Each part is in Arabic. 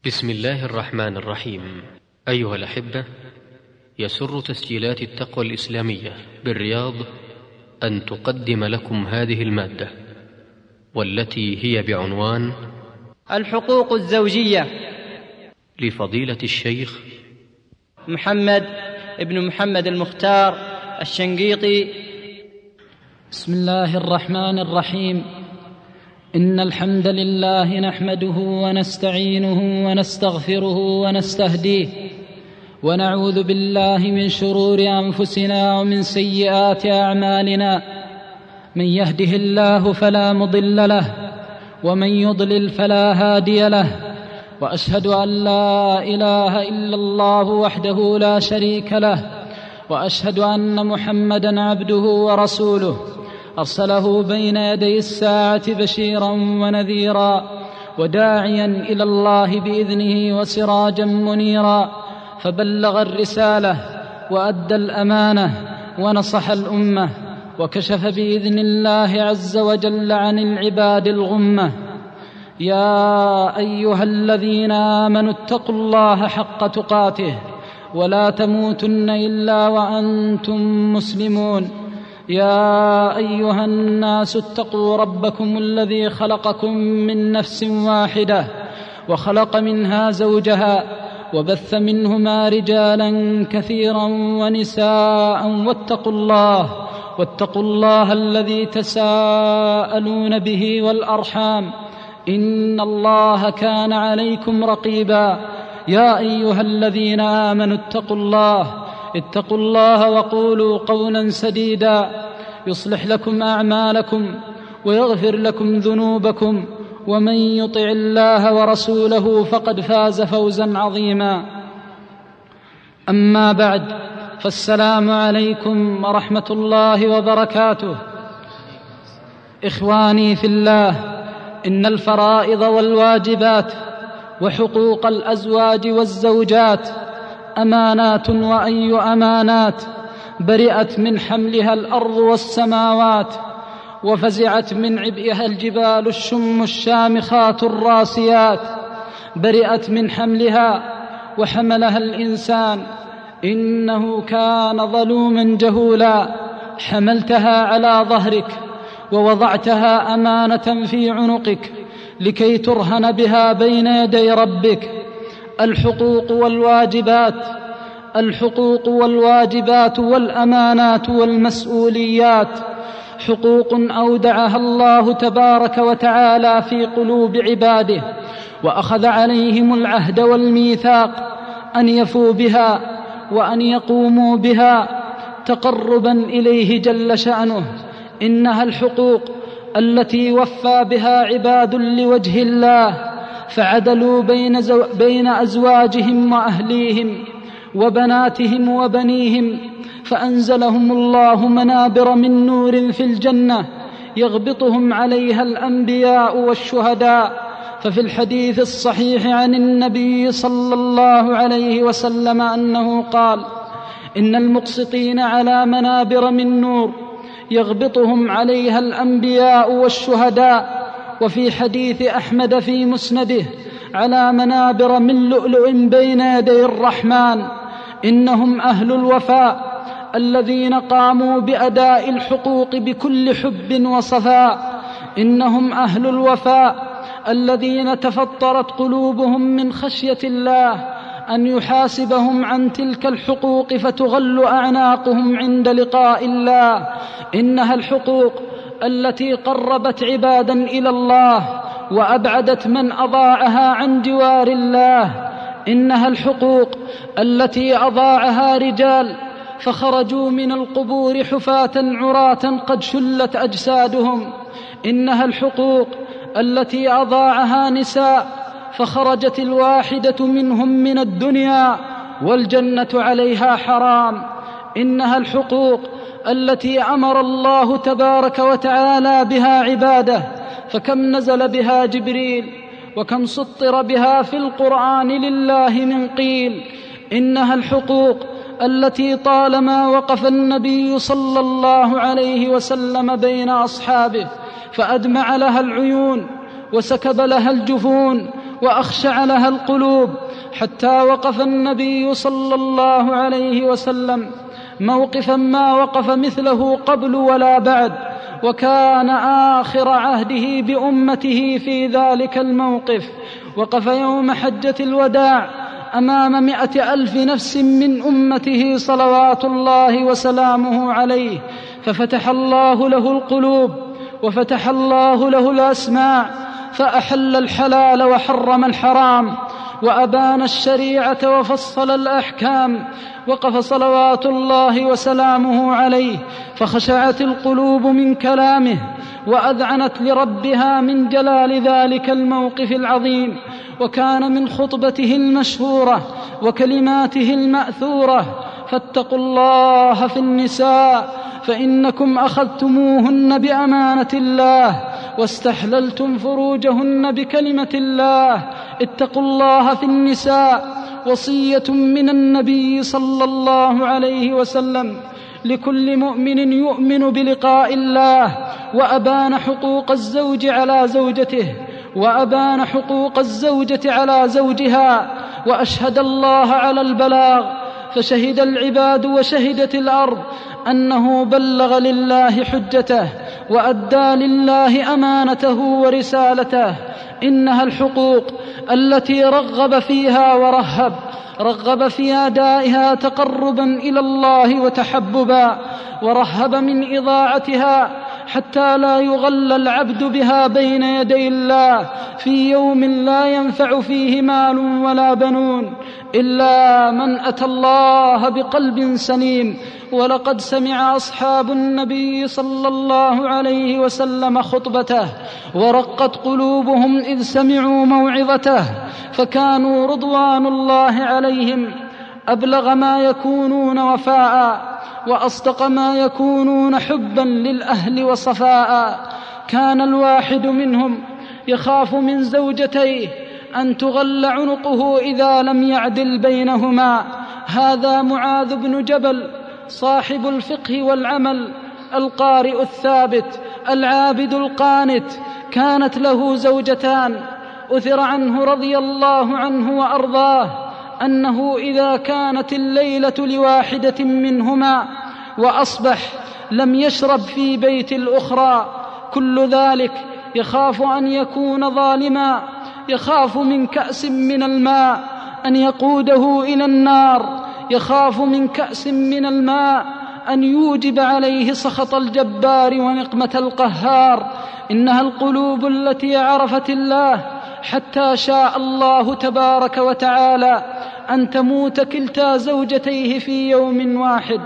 بسم الله الرحمن الرحيم. أيها الأحبة، يسر تسجيلات التقوى الإسلامية بالرياض أن تقدم لكم هذه المادة، والتي هي بعنوان الحقوق الزوجية، لفضيلة الشيخ محمد ابن محمد المختار الشنقيطي. بسم الله الرحمن الرحيم. إن الحمد لله نحمده ونستعينه ونستغفره ونستهديه، ونعوذ بالله من شرور أنفسنا ومن سيئات أعمالنا. من يهده الله فلا مضل له، ومن يضلل فلا هادي له، وأشهد أن لا إله إلا الله وحده لا شريك له، وأشهد أن محمدًا عبده ورسوله، أرسله بين يدي الساعة بشيرا ونذيرا، وداعيا إلى الله بإذنه وسراجا منيرا، فبلغ الرسالة وأدى الأمانة ونصح الأمة، وكشف بإذن الله عز وجل عن العباد الغمة. يا أيها الذين آمنوا اتقوا الله حق تقاته ولا تموتن إلا وأنتم مسلمون. يا أيها الناس اتقوا ربكم الذي خلقكم من نفس واحدة، وخلق منها زوجها، وبث منهما رجالا كثيرا ونساء، واتقوا الله الذي تساءلون به والأرحام، إن الله كان عليكم رقيبا. يا أيها الذين آمنوا اتقوا الله وقولوا قولا سديدا، يصلح لكم أعمالكم ويغفر لكم ذنوبكم، ومن يطع الله ورسوله فقد فاز فوزا عظيما. أما بعد، فالسلام عليكم ورحمة الله وبركاته. إخواني في الله، إن الفرائض والواجبات وحقوق الأزواج والزوجات أمانات، وأي أمانات برئت من حملها الأرض والسماوات، وفزعت من عبئها الجبال الشم الشامخات الراسيات. برئت من حملها وحملها الإنسان، إنه كان ظلوما جهولا. حملتها على ظهرك ووضعتها أمانة في عنقك لكي ترهن بها بين يدي ربك. الحقوق والواجبات والأمانات والمسؤوليات حقوق أودعها الله تبارك وتعالى في قلوب عباده، وأخذ عليهم العهد والميثاق أن يفوا بها وأن يقوموا بها تقربا إليه جل شأنه. إنها الحقوق التي وفى بها عباد لوجه الله، فعدلوا بين أزواجهم وأهليهم وبناتهم وبنيهم، فأنزلهم الله منابر من نور في الجنة يغبطهم عليها الأنبياء والشهداء. ففي الحديث الصحيح عن النبي صلى الله عليه وسلم أنه قال: إن المقسطين على منابر من نور يغبطهم عليها الأنبياء والشهداء. وفي حديث أحمد في مسنده: على منابر من لؤلؤ بين يدي الرحمن. إنهم أهل الوفاء الذين قاموا بأداء الحقوق بكل حب وصفاء. إنهم أهل الوفاء الذين تفطرت قلوبهم من خشية الله أن يحاسبهم عن تلك الحقوق فتغل أعناقهم عند لقاء الله. إنها الحقوق التي قربت عبادا إلى الله وأبعدت من أضاعها عن جوار الله. إنها الحقوق التي أضاعها رجال فخرجوا من القبور حفاة عراة قد شلت أجسادهم. إنها الحقوق التي أضاعها نساء فخرجت الواحدة منهم من الدنيا والجنة عليها حرام. إنها الحقوق التي أمر الله تبارك وتعالى بها عباده، فكم نزل بها جبريل وكم سطر بها في القرآن لله من قيل. إنها الحقوق التي طالما وقف النبي صلى الله عليه وسلم بين أصحابه فأدمع لها العيون وسكب لها الجفون وأخشع لها القلوب، حتى وقف النبي صلى الله عليه وسلم موقفا ما وقف مثله قبل ولا بعد، وكان آخر عهده بأمته في ذلك الموقف. وقف يوم حجة الوداع أمام 100,000 نفس من أمته صلوات الله وسلامه عليه، ففتح الله له القلوب وفتح الله له الأسماع، فأحل الحلال وحرم الحرام وأبان الشريعة وفصل الأحكام. وقف صلوات الله وسلامه عليه فخشعت القلوب من كلامه وأذعنت لربها من جلال ذلك الموقف العظيم. وكان من خطبته المشهورة وكلماته المأثورة: فاتقوا الله في النساء فإنكم أخذتموهن بأمانة الله واستحللتم فروجهن بكلمة الله. اتقوا الله في النساء وصية من النبي صلى الله عليه وسلم لكل مؤمن يؤمن بلقاء الله، وأبان حقوق الزوج على زوجته وأبان حقوق الزوجة على زوجها، وأشهد الله على البلاغ، فشهد العباد وشهدت الأرض أنه بلغ لله حجته وأدى لله أمانته ورسالته. إنها الحقوق التي رغب فيها ورهب، رغب في أدائها تقربا إلى الله وتحببا، ورهب من إضاعتها حتى لا يغل العبد بها بين يدي الله في يوم لا ينفع فيه مال ولا بنون إلا من أتى الله بقلب سليم. ولقد سمع أصحاب النبي صلى الله عليه وسلم خطبته ورقت قلوبهم إذ سمعوا موعظته، فكانوا رضوان الله عليهم أبلغ ما يكونون وفاء وأصدق ما يكونون حبا للأهل وصفاء. كان الواحد منهم يخاف من زوجتيه أن تغل عنقه إذا لم يعدل بينهما. هذا معاذ بن جبل صاحب الفقه والعمل، القارئ الثابت، العابد القانت. كانت له زوجتان. أثر عنه رضي الله عنه وأرضاه أنه إذا كانت الليلة لواحدة منهما وأصبح لم يشرب في بيت الأخرى، كل ذلك يخاف أن يكون ظالما، يخاف من كأس من الماء أن يقوده إلى النار، يخاف من كأس من الماء أن يوجب عليه سخط الجبار ونقمة القهار. إنها القلوب التي عرفت الله حتى شاء الله تبارك وتعالى أن تموت كلتا زوجتيه في يوم واحد،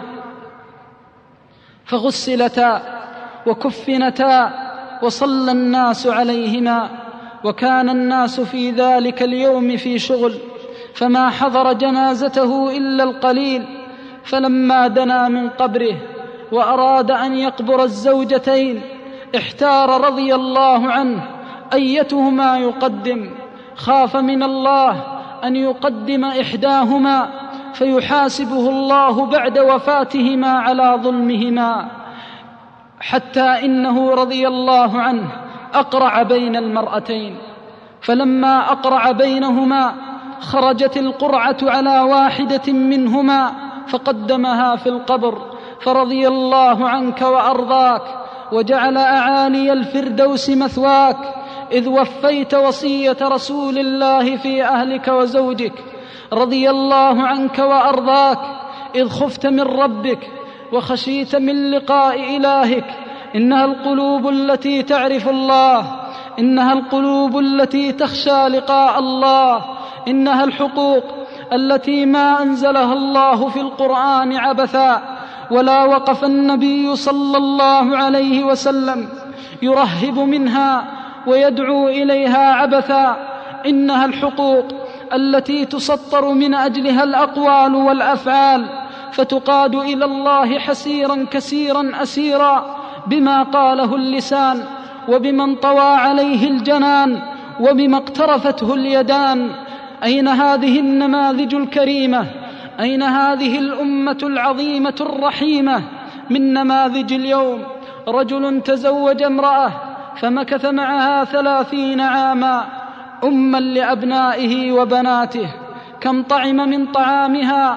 فغسلتا وكفنتا وصلى الناس عليهما. وكان الناس في ذلك اليوم في شغل، فما حضر جنازته إلا القليل. فلما دنا من قبره وأراد أن يقبر الزوجتين احتار رضي الله عنه أيتهما يقدم. خاف من الله أن يقدم إحداهما فيحاسبه الله بعد وفاتهما على ظلمهما، حتى إنه رضي الله عنه أقرع بين المرأتين، فلما أقرع بينهما خرجت القرعة على واحدة منهما فقدمها في القبر. فرضي الله عنك وأرضاك وجعل أعالي الفردوس مثواك، إذ وفيت وصية رسول الله في أهلك وزوجك. رضي الله عنك وأرضاك إذ خفت من ربك وخشيت من لقاء إلهك. إنها القلوب التي تعرف الله، إنها القلوب التي تخشى لقاء الله. إنها الحقوق التي ما أنزلها الله في القرآن عبثا، ولا وقف النبي صلى الله عليه وسلم يرهب منها ويدعو إليها عبثا. إنها الحقوق التي تسطر من أجلها الأقوال والأفعال، فتقاد إلى الله حسيرا كسيرا أسيرا بما قاله اللسان، وبما انطوى عليه الجنان، وبما اقترفته اليدان. أين هذه النماذج الكريمة؟ أين هذه الأمة العظيمة الرحيمة من نماذج اليوم؟ رجل تزوج امرأة فمكث معها 30 عاما، أما لأبنائه وبناته، كم طعم من طعامها،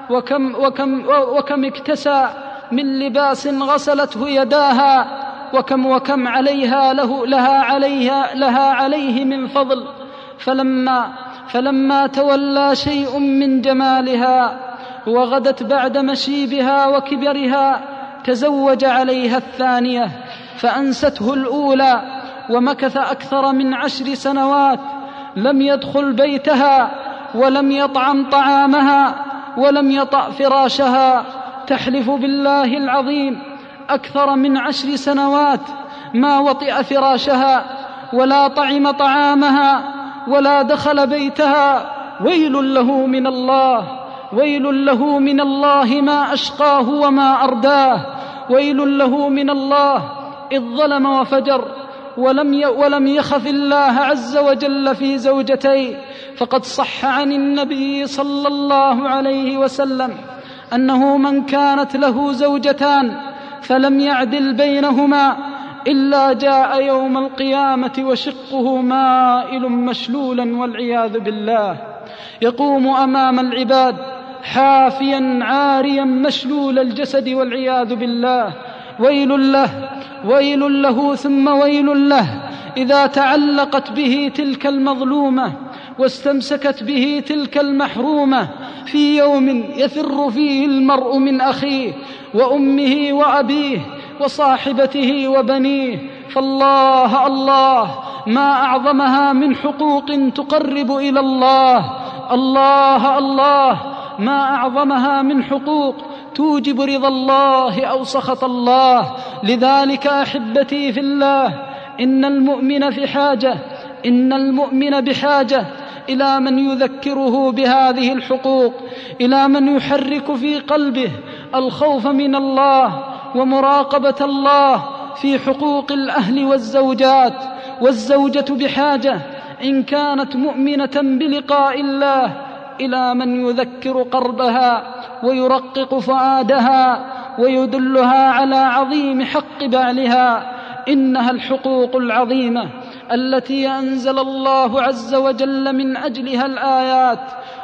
وكم اكتسى من لباس غسلته يداها، وكم لها عليه من فضل. فلما تولى شيء من جمالها وغدت بعد مشيبها وكبرها، تزوج عليها الثانية فأنسته الأولى، ومكث أكثر من 10 سنوات لم يدخل بيتها ولم يطعم طعامها ولم يطأ فراشها. تحلف بالله العظيم أكثر من 10 سنوات ما وطئ فراشها ولا طعم طعامها ولا دخل بيتها. ويل له من الله، ويل له من الله ما أشقاه وما أرداه، ويل له من الله إذ ظلم وفجر ولم يخف الله عز وجل في زوجتيه. فقد صح عن النبي صلى الله عليه وسلم أنه من كانت له زوجتان فلم يعدل بينهما إلا جاء يوم القيامة وشقه مائل مشلولا والعياذ بالله، يقوم أمام العباد حافيا عاريا مشلول الجسد والعياذ بالله. ويل له، ويل له ثم ويل له إذا تعلقت به تلك المظلومة واستمسكت به تلك المحرومة في يوم يفر فيه المرء من أخيه وأمه وأبيه وصاحبته وبنيه. فالله الله ما أعظمها من حقوق تقرب إلى الله، الله الله ما أعظمها من حقوق توجب رضا الله أو سخط الله. لذلك أحبتي في الله، إن المؤمن بحاجة إلى من يذكره بهذه الحقوق، إلى من يحرك في قلبه الخوف من الله ومراقبة الله في حقوق الأهل والزوجات. والزوجة بحاجة إن كانت مؤمنة بلقاء الله إلى من يذكر قربها ويرقق فؤادها ويدلها على عظيم حق بعلها. إنها الحقوق العظيمة التي أنزل الله عز وجل من أجلها الآيات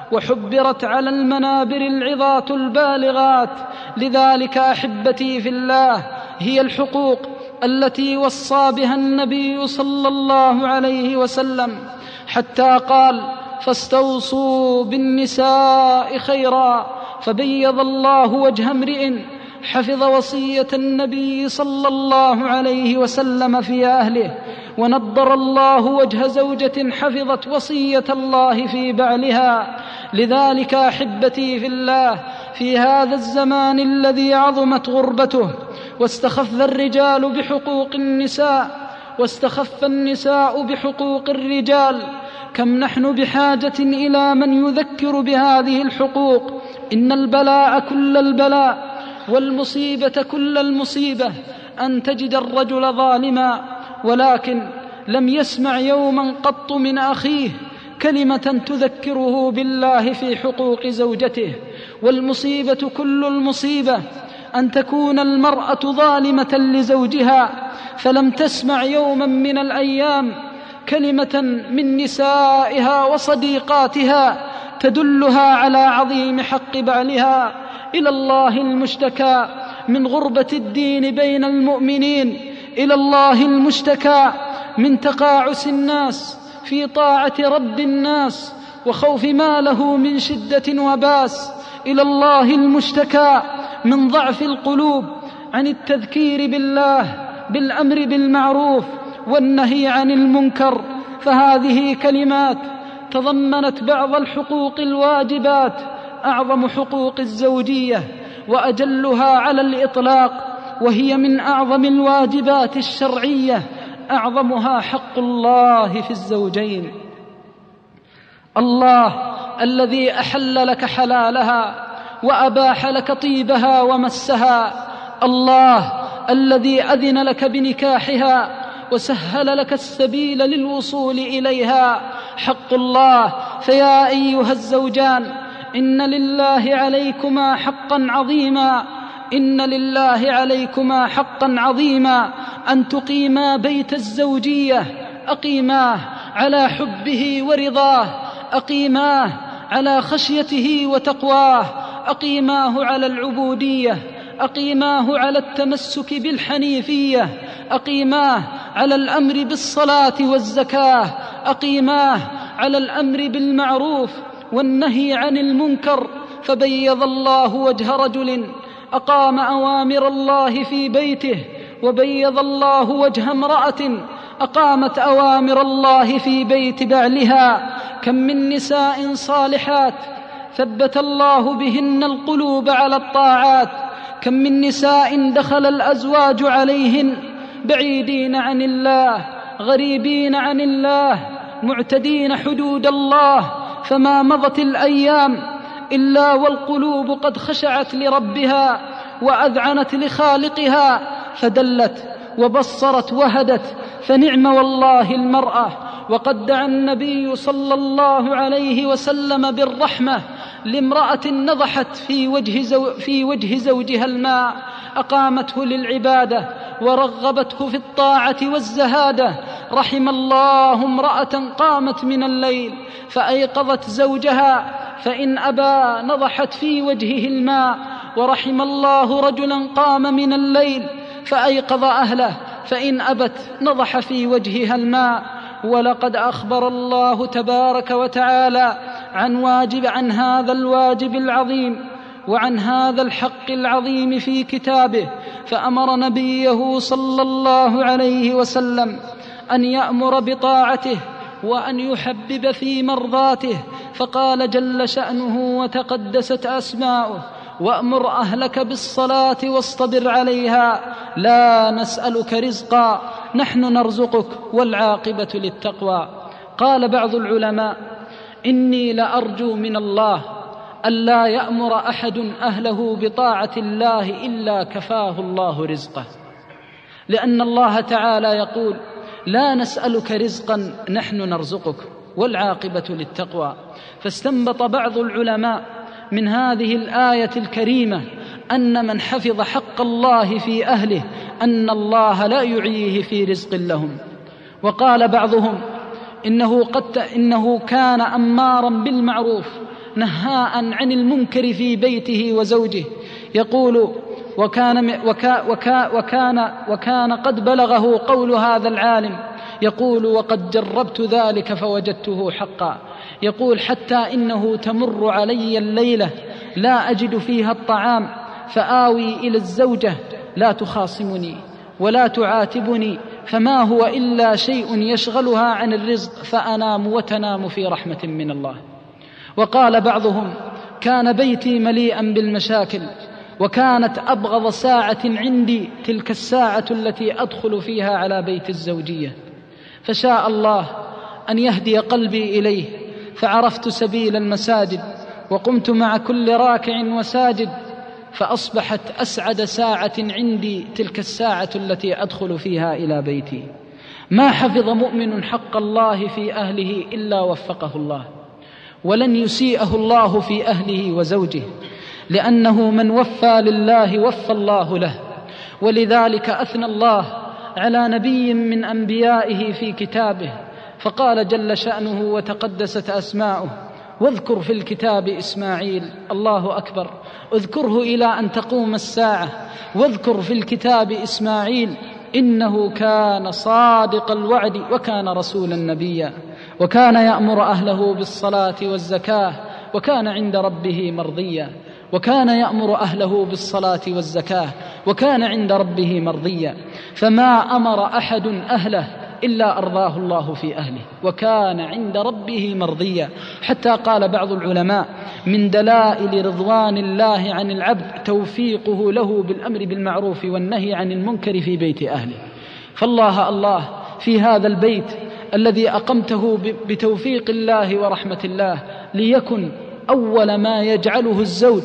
وحبرت على المنابر العظات البالغات. لذلك أحبتي في الله، هي الحقوق التي وصى بها النبي صلى الله عليه وسلم، حتى قال: فاستوصوا بالنساء خيرا. فبيض الله وجه امرئ حفظ وصية النبي صلى الله عليه وسلم في أهله، ونضر الله وجه زوجة حفظت وصية الله في بعلها. لذلك أحبتي في الله، في هذا الزمان الذي عظمت غربته واستخف الرجال بحقوق النساء واستخف النساء بحقوق الرجال، كم نحن بحاجة إلى من يذكر بهذه الحقوق. إن البلاء كل البلاء والمصيبة كل المصيبة أن تجد الرجل ظالما ولكن لم يسمع يوما قط من أخيه كلمة تذكره بالله في حقوق زوجته. والمصيبة كل المصيبة أن تكون المرأة ظالمة لزوجها فلم تسمع يوما من الأيام كلمة من نسائها وصديقاتها تدلها على عظيم حق بعلها. إلى الله المشتكى من غربة الدين بين المؤمنين، إلى الله المشتكى من تقاعس الناس في طاعة رب الناس وخوف ما له من شدة وباس، إلى الله المشتكى من ضعف القلوب عن التذكير بالله بالأمر بالمعروف والنهي عن المنكر. فهذه كلمات تضمنت بعض الحقوق الواجبات، أعظم حقوق الزوجية وأجلها على الإطلاق، وهي من أعظم الواجبات الشرعية، أعظمها حق الله في الزوجين. الله الذي أحل لك حلالها وأباح لك طيبها ومسها، الله الذي أذن لك بنكاحها وسهل لك السبيل للوصول إليها، حق الله. فيا أيها الزوجان، إن لله عليكما حقا عظيما، إن لله عليكما حقا عظيما أن تقيما بيت الزوجية، أقيماه على حبه ورضاه، أقيماه على خشيته وتقواه، أقيماه على العبودية، أقيماه على التمسك بالحنيفية، أقيماه على الأمر بالصلاة والزكاة، أقيماه على الأمر بالمعروف والنهي عن المنكر. فبيض الله وجه رجل أقام أوامر الله في بيته، وبيض الله وجه امرأة أقامت أوامر الله في بيت بعلها. كم من نساء صالحات ثبت الله بهن القلوب على الطاعات، كم من نساء دخل الأزواج عليهن بعيدين عن الله، غريبين عن الله، معتدين حدود الله، فما مضت الأيام إلا والقلوب قد خشعت لربها وأذعنت لخالقها، فدلت وبصرت وهدت، فنعم والله المرأة. وقد دعا النبي صلى الله عليه وسلم بالرحمة لامرأة نضحت في وجه زوجها الماء، أقامته للعبادة ورغبته في الطاعة والزهادة. رحم الله امرأة قامت من الليل فأيقظت زوجها، فإن أبى نضحت في وجهه الماء. ورحم الله رجلا قام من الليل فأيقظ أهله، فإن أبت نضح في وجهها الماء. ولقد أخبر الله تبارك وتعالى عن هذا الواجب العظيم وعن هذا الحق العظيم في كتابه، فأمر نبيه صلى الله عليه وسلم أن يأمر بطاعته وأن يحبب في مرضاته، فقال جل شأنه وتقدست أسماؤه: وأمر أهلك بالصلاة واصطبر عليها لا نسألك رزقا نحن نرزقك والعاقبة للتقوى. قال بعض العلماء: إني لأرجو من الله ألا يأمر أحد أهله بطاعة الله إلا كفاه الله رزقه، لأن الله تعالى يقول: لا نسألك رزقا نحن نرزقك والعاقبة للتقوى. فاستنبط بعض العلماء من هذه الآية الكريمة أن من حفظ حق الله في أهله أن الله لا يعيه في رزق لهم. وقال بعضهم: إنه كان أمارا بالمعروف نهاء عن المنكر في بيته وزوجه، يقول: وكان قد بلغه قول هذا العالم يقول: وقد جربت ذلك فوجدته حقا. يقول: حتى إنه تمر علي الليلة لا أجد فيها الطعام فآوي إلى الزوجة لا تخاصمني ولا تعاتبني، فما هو إلا شيء يشغلها عن الرزق، فأنام وتنام في رحمة من الله. وقال بعضهم: كان بيتي مليئا بالمشاكل، وكانت أبغض ساعة عندي تلك الساعة التي أدخل فيها على بيت الزوجية، فشاء الله أن يهدي قلبي إليه، فعرفت سبيل المساجد وقمت مع كل راكع وساجد، فأصبحت أسعد ساعة عندي تلك الساعة التي أدخل فيها إلى بيتي. ما حفظ مؤمن حق الله في أهله إلا وفقه الله، ولن يسيئه الله في أهله وزوجه، لأنه من وفى لله وفى الله له. ولذلك أثنى الله على نبي من أنبيائه في كتابه، فقال جل شأنه وتقدست أسماؤه: واذكر في الكتاب إسماعيل. الله أكبر، اذكره إلى أن تقوم الساعة، واذكر في الكتاب إسماعيل إنه كان صادق الوعد وكان رسولا نبيا، وكان يأمر أهله بالصلاة والزكاة وكان عند ربه مرضيا. وكان يأمر أهله بالصلاة والزكاة وكان عند ربه مرضيا، فما أمر أحد أهله إلا أرضاه الله في أهله وكان عند ربه مرضيا. حتى قال بعض العلماء: من دلائل رضوان الله عن العبد توفيقه له بالأمر بالمعروف والنهي عن المنكر في بيت أهله. فالله الله في هذا البيت الذي أقمته بتوفيق الله ورحمة الله، ليكن أول ما يجعله الزوج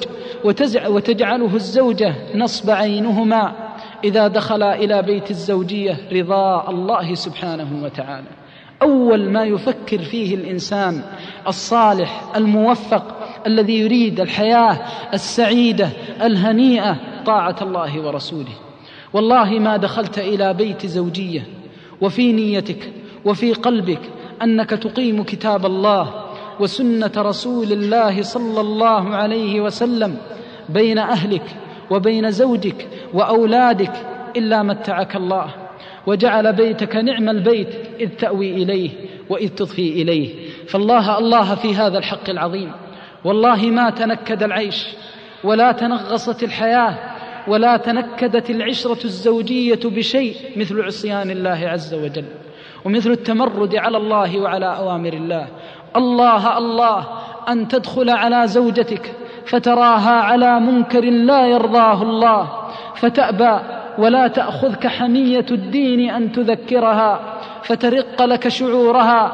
وتجعله الزوجة نصب عينهما إذا دخلا إلى بيت الزوجية رضاء الله سبحانه وتعالى. أول ما يفكر فيه الإنسان الصالح الموفق الذي يريد الحياة السعيدة الهنيئة طاعة الله ورسوله. والله ما دخلت إلى بيت زوجية وفي نيتك وفي قلبك أنك تقيم كتاب الله وسنة رسول الله صلى الله عليه وسلم بين أهلك وبين زوجك وأولادك إلا متعك الله وجعل بيتك نعم البيت إذ تأوي إليه وإذ تضفي إليه. فالله الله في هذا الحق العظيم. والله ما تنكد العيش ولا تنغصت الحياة ولا تنكدت العشرة الزوجية بشيء مثل عصيان الله عز وجل ومثل التمرد على الله وعلى أوامر الله. الله الله أن تدخل على زوجتك فتراها على منكر لا يرضاه الله فتأبى ولا تأخذك حمية الدين أن تذكرها فترق لك شعورها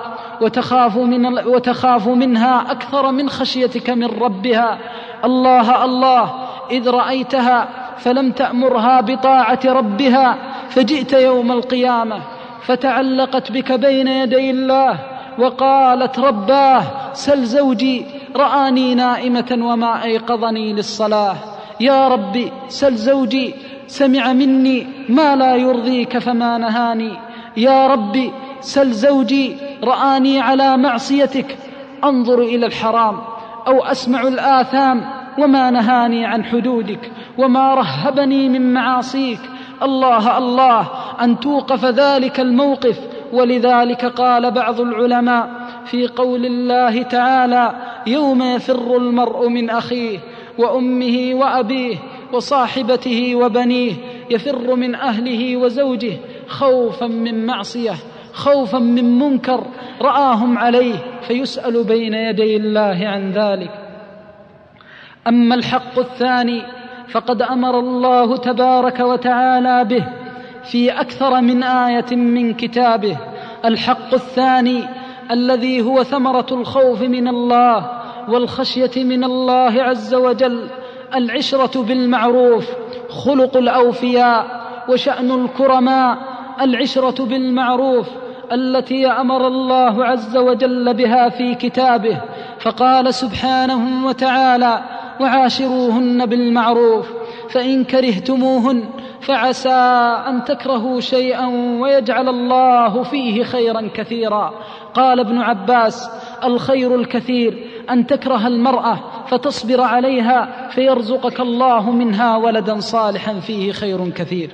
وتخاف منها أكثر من خشيتك من ربها. الله الله إذ رأيتها فلم تأمرها بطاعة ربها فجئت يوم القيامة فتعلقت بك بين يدي الله وقالت رباه سل زوجي رآني نائمة وما أيقظني للصلاة. يا ربي سل زوجي سمع مني ما لا يرضيك فما نهاني. يا ربي سل زوجي رآني على معصيتك أنظر إلى الحرام أو أسمع الآثام وما نهاني عن حدودك وما رهبني من معاصيك. الله الله أن توقف ذلك الموقف. ولذلك قال بعض العلماء في قول الله تعالى يوم يفر المرء من أخيه وأمه وأبيه وصاحبته وبنيه يفر من أهله وزوجه خوفا من معصية خوفا من منكر رآهم عليه فيسأل بين يدي الله عن ذلك. أما الحق الثاني فقد أمر الله تبارك وتعالى به في أكثر من آية من كتابه. الحق الثاني الذي هو ثمرة الخوف من الله والخشية من الله عز وجل العشرة بالمعروف خلق الأوفياء وشأن الكرماء. العشرة بالمعروف التي أمر الله عز وجل بها في كتابه فقال سبحانه وتعالى وعاشروهن بالمعروف فإن كرهتموهن فعسى أن تكرهوا شيئا ويجعل الله فيه خيرا كثيرا. قال ابن عباس الخير الكثير أن تكره المرأة فتصبر عليها فيرزقك الله منها ولدا صالحا فيه خير كثير.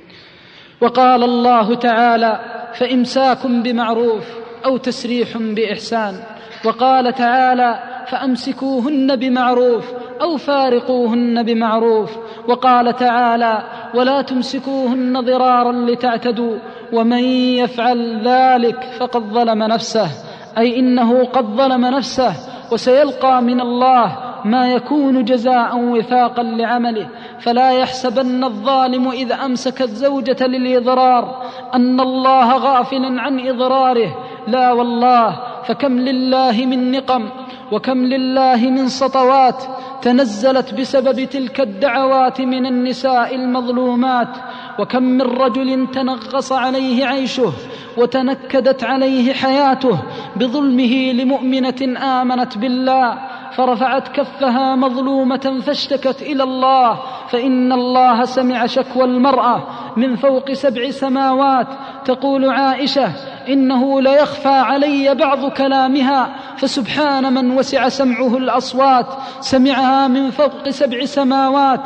وقال الله تعالى فإمساك بمعروف أو تسريح بإحسان. وقال تعالى فأمسكوهن بمعروف أو فارقوهن بمعروف. وقال تعالى ولا تمسكوهن ضرارا لتعتدوا ومن يفعل ذلك فقد ظلم نفسه أي إنه قد ظلم نفسه وسيلقى من الله ما يكون جزاء وفاقا لعمله. فلا يحسبن الظالم إذا أمسك الزوجة للإضرار أن الله غافل عن إضراره، لا والله، فكم لله من نقم وكم لله من سطوات تنزلت بسبب تلك الدعوات من النساء المظلومات، وكم من رجل تنغص عليه عيشه وتنكدت عليه حياته بظلمه لمؤمنة آمنت بالله فرفعت كفها مظلومة فاشتكت إلى الله، فإن الله سمع شكوى المرأة من فوق 7 سماوات. تقول عائشة إنه ليخفى علي بعض كلامها، فسبحان من وسع سمعه الأصوات، سمعها من فوق 7 سماوات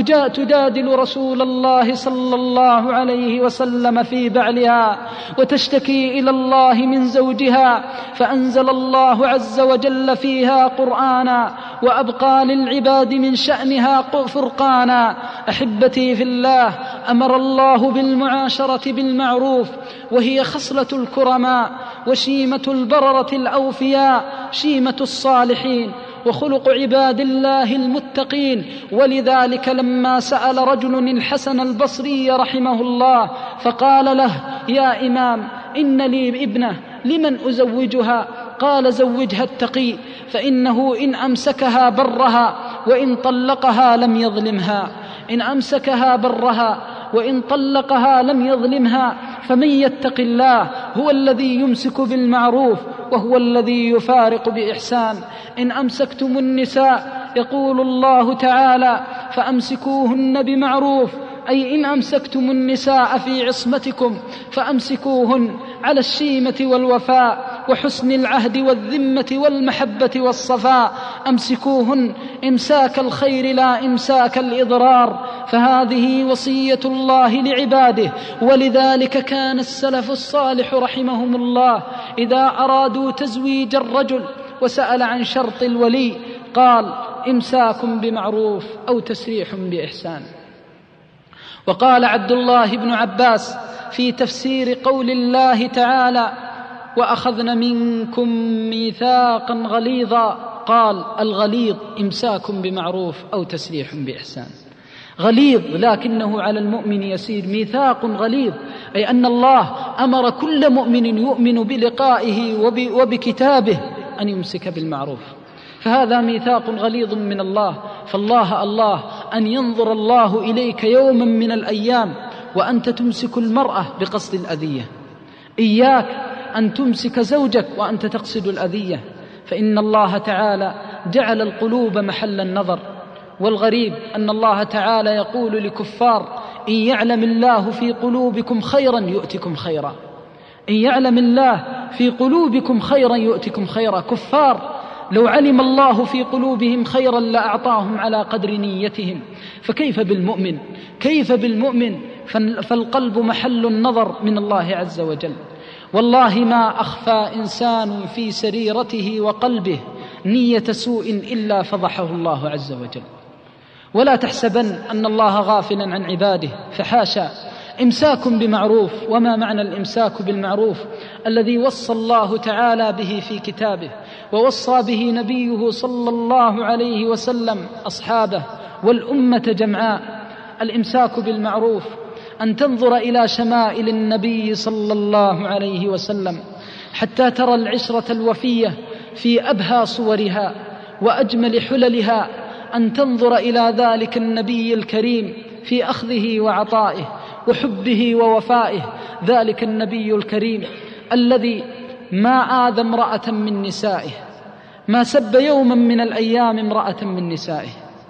تجادل رسول الله صلى الله عليه وسلم في بعلها وتشتكي إلى الله من زوجها، فأنزل الله عز وجل فيها قرآنا وأبقى للعباد من شأنها فرقانا. أحبتي في الله، أمر الله بالمعاشرة بالمعروف، وهي خصلة الكرماء وشيمة البررة الأوفياء، شيمة الصالحين وخلق عباد الله المتقين. ولذلك لما سأل رجل الحسن البصري رحمه الله فقال له: يا إمام، إن لي ابنة، لمن أزوجها؟ قال: زوجها التقي، فإنه إن أمسكها برها وإن طلقها لم يظلمها. إن أمسكها برها وإن طلقها لم يظلمها. فمن يتق الله هو الذي يمسك بالمعروف وهو الذي يفارق بإحسان. إن أمسكتم النساء، يقول الله تعالى: فأمسكوهن بمعروف، أي إن أمسكتم النساء في عصمتكم فأمسكوهن على الشيمة والوفاء وحسن العهد والذمة والمحبة والصفاء، أمسكوهن إمساك الخير لا إمساك الإضرار، فهذه وصية الله لعباده. ولذلك كان السلف الصالح رحمهم الله إذا أرادوا تزويج الرجل وسأل عن شرط الولي قال: إمساك بمعروف أو تسريح بإحسان. وقال عبد الله بن عباس في تفسير قول الله تعالى: وأخذن منكم ميثاقا غليظا، قال: الغليظ إمساك بمعروف أو تسريح بإحسان. غليظ لكنه على المؤمن يسير، ميثاق غليظ أي أن الله أمر كل مؤمن يؤمن بلقائه وبكتابه أن يمسك بالمعروف، فهذا ميثاق غليظ من الله. فالله أن ينظر الله إليك يوما من الأيام وأنت تمسك المرأة بقصد الأذية، إياك أن تمسك زوجك وأنت تقصد الأذية، فإن الله تعالى جعل القلوب محل النظر. والغريب أن الله تعالى يقول لكفار: إن يعلم الله في قلوبكم خيرا يؤتكم خيرا، إن يعلم الله في قلوبكم خيرا يؤتكم خيرا. كفار لو علم الله في قلوبهم خيرا لأعطاهم على قدر نيتهم، فكيف بالمؤمن؟ كيف بالمؤمن؟ فالقلب محل النظر من الله عز وجل. والله ما أخفى إنسان في سريرته وقلبه نية سوء إلا فضحه الله عز وجل. ولا تحسبن أن الله غافلا عن عباده، فحاشا. إمساك بمعروف. وما معنى الإمساك بالمعروف الذي وصى الله تعالى به في كتابه ووصى به نبيه صلى الله عليه وسلم أصحابه والأمة جمعاء؟ الإمساك بالمعروف أن تنظر إلى شمائل النبي صلى الله عليه وسلم حتى ترى العشرة الوفية في أبهى صورها وأجمل حللها، أن تنظر إلى ذلك النبي الكريم في أخذه وعطائه وحبه ووفائه، ذلك النبي الكريم الذي ما آذى امرأة من نسائه، ما سب يوما من الأيام امرأة من نسائه،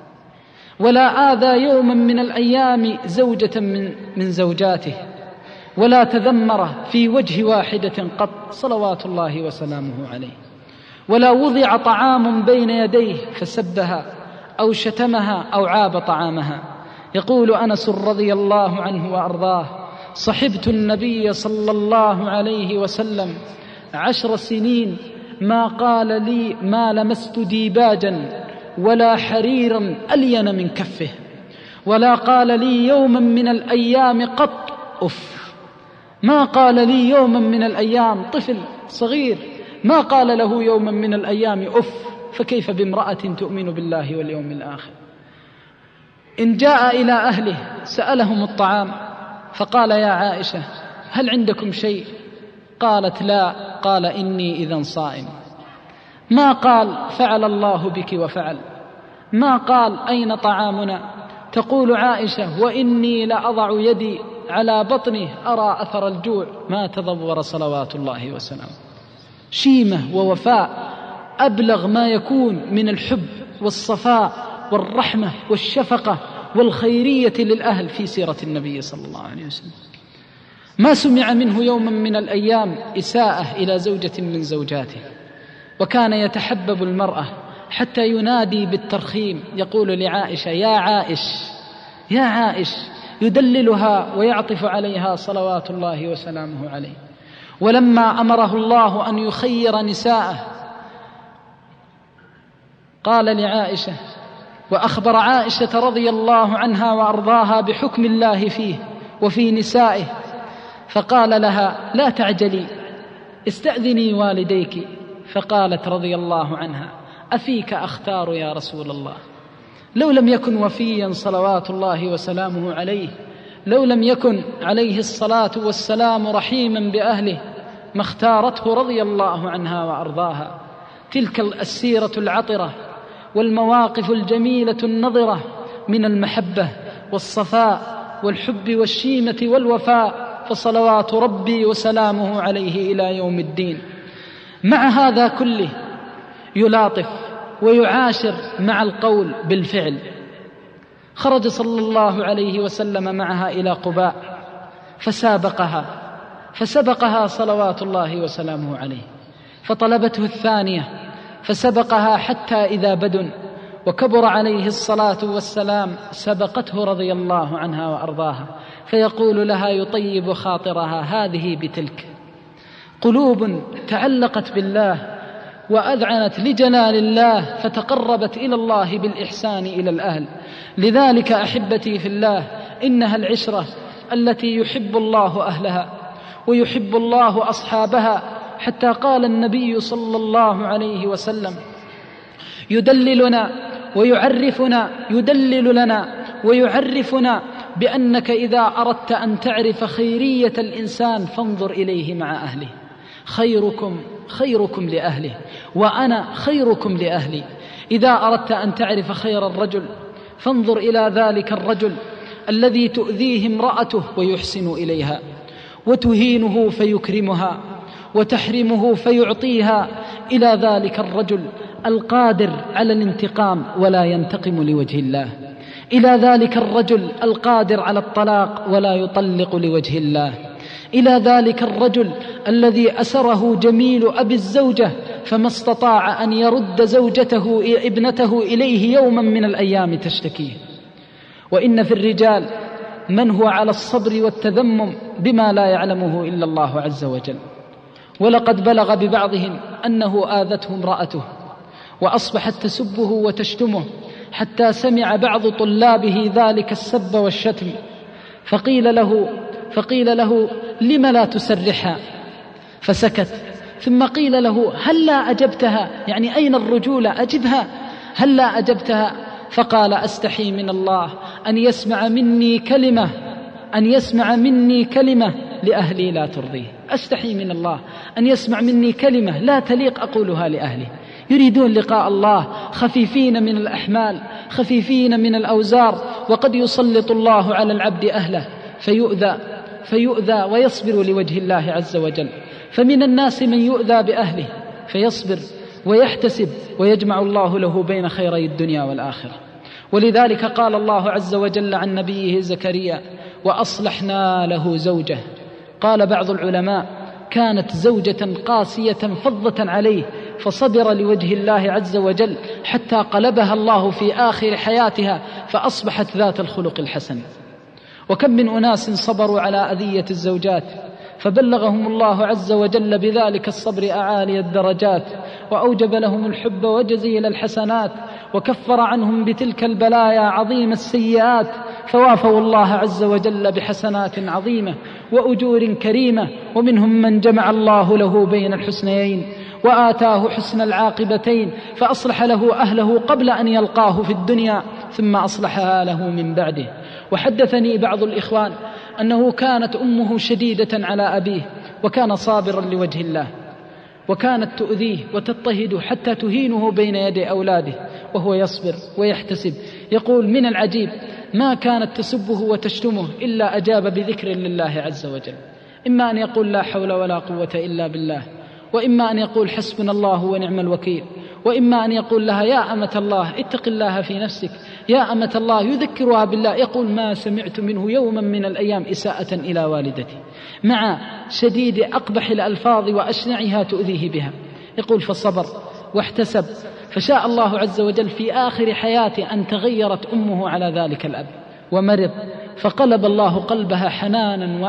ولا آذى يوما من الأيام زوجة من زوجاته، ولا تذمر في وجه واحدة قط صلوات الله وسلامه عليه، ولا وضع طعام بين يديه فسبها أو شتمها أو عاب طعامها. يقول أنس رضي الله عنه وأرضاه: صحبت النبي صلى الله عليه وسلم 10 سنين ما قال لي ما لمست ديباجا ولا حريرا ألين من كفه، ولا قال لي يوما من الأيام قط أف. ما قال لي يوما من الأيام، طفل صغير ما قال له يوما من الأيام أف، فكيف بامرأة تؤمن بالله واليوم الآخر؟ إن جاء إلى أهله سألهم الطعام فقال: يا عائشة هل عندكم شيء؟ قالت: لا. قال: إني إذن صائم. ما قال فعل الله بك وفعل، ما قال أين طعامنا؟ تقول عائشة: وإني لأضع يدي على بطنه أرى أثر الجوع ما تضور صلوات الله وسلامه. شيمة ووفاء أبلغ ما يكون من الحب والصفاء والرحمة والشفقة والخيرية للأهل في سيرة النبي صلى الله عليه وسلم. ما سمع منه يوما من الأيام إساءة إلى زوجة من زوجاته، وكان يتحبب المرأة حتى ينادي بالترخيم، يقول لعائشة: يا عائش يا عائش، يدللها ويعطف عليها صلوات الله وسلامه عليه. ولما أمره الله أن يخير نساءه قال لعائشة وأخبر عائشة رضي الله عنها وأرضاها بحكم الله فيه وفي نسائه، فقال لها: لا تعجلي، استأذني والديك. فقالت رضي الله عنها: أفيك أختار يا رسول الله؟ لو لم يكن وفيا صلوات الله وسلامه عليه، لو لم يكن عليه الصلاة والسلام رحيما بأهله ما اختارته رضي الله عنها وأرضاها. تلك السيرة العطرة والمواقف الجميلة النضرة من المحبة والصفاء والحب والشيمة والوفاء، فصلوات ربي وسلامه عليه إلى يوم الدين. مع هذا كله يلاطف ويعاشر مع القول بالفعل. خرج صلى الله عليه وسلم معها إلى قباء فسبقها صلوات الله وسلامه عليه. فطلبته الثانية فسبقها حتى إذا بدن وكبر عليه الصلاة والسلام سبقته رضي الله عنها وأرضاها، فيقول لها يطيب خاطرها: هذه بتلك. قلوب تعلقت بالله وأذعنت لجلال الله فتقربت إلى الله بالإحسان إلى الأهل. لذلك أحبتي في الله إنها العشرة التي يحب الله أهلها ويحب الله أصحابها، حتى قال النبي صلى الله عليه وسلم: يدلل لنا ويعرفنا بأنك إذا أردت أن تعرف خيرية الإنسان فانظر إليه مع أهله. خيركم لأهله وأنا خيركم لأهلي. إذا أردت أن تعرف خير الرجل فانظر إلى ذلك الرجل الذي تؤذيه امرأته ويحسن إليها، وتهينه فيكرمها، وتحرمه فيعطيها، إلى ذلك الرجل القادر على الانتقام ولا ينتقم لوجه الله، إلى ذلك الرجل القادر على الطلاق ولا يطلق لوجه الله، إلى ذلك الرجل الذي أسره جميل أبي الزوجة فما استطاع أن يرد ابنته إليه يوما من الأيام تشتكيه. وإن في الرجال من هو على الصبر والتذمم بما لا يعلمه إلا الله عز وجل. ولقد بلغ ببعضهم أنه آذته امرأته وأصبحت تسبه وتشتمه، حتى سمع بعض طلابه ذلك السب والشتم فقيل له: لم لا تسرحها؟ فسكت. ثم قيل له: هل لا أجبتها؟ يعني أين الرجولة؟ أجبها. هل لا أجبتها؟ فقال: أستحي من الله أن يسمع مني كلمة لأهلي لا ترضيه. أستحي من الله أن يسمع مني كلمة لا تليق أقولها لأهلي. يريدون لقاء الله، خفيفين من الأحمال، خفيفين من الأوزار، وقد يسلط الله على العبد أهله فيؤذى ويصبر لوجه الله عز وجل. فمن الناس من يؤذى بأهله فيصبر ويحتسب ويجمع الله له بين خيري الدنيا والآخرة. ولذلك قال الله عز وجل عن نبيه زكريا: وأصلحنا له زوجه. قال بعض العلماء: كانت زوجة قاسية فظة عليه فصبر لوجه الله عز وجل حتى قلبها الله في آخر حياتها فأصبحت ذات الخلق الحسن. وكم من أناس صبروا على أذية الزوجات فبلغهم الله عز وجل بذلك الصبر أعالي الدرجات، وأوجب لهم الحب وجزيل الحسنات، وكفر عنهم بتلك البلايا عظيم السيئات، فوافوا الله عز وجل بحسنات عظيمة وأجور كريمة. ومنهم من جمع الله له بين الحسنيين وآتاه حسن العاقبتين، فأصلح له أهله قبل أن يلقاه في الدنيا ثم أصلحها له من بعده. وحدثني بعض الإخوان أنه كانت أمه شديدة على أبيه وكان صابرا لوجه الله، وكانت تؤذيه وتضطهده حتى تهينه بين يدي أولاده وهو يصبر ويحتسب. يقول: من العجيب ما كانت تسبه وتشتمه إلا أجاب بذكر لله عز وجل، إما أن يقول لا حول ولا قوة إلا بالله، وإما أن يقول حسبنا الله ونعم الوكيل، وإما أن يقول لها: يا أمة الله اتق الله في نفسك، يا أمة الله، يذكرها بالله. يقول: ما سمعت منه يوما من الأيام إساءة إلى والدتي، مع شديد أقبح الألفاظ وأشنعها تؤذيه بها. يقول: فصبر واحتسب، فشاء الله عز وجل في آخر حياته أن تغيرت أمه على ذلك الأب ومرض، فقلب الله قلبها حنانا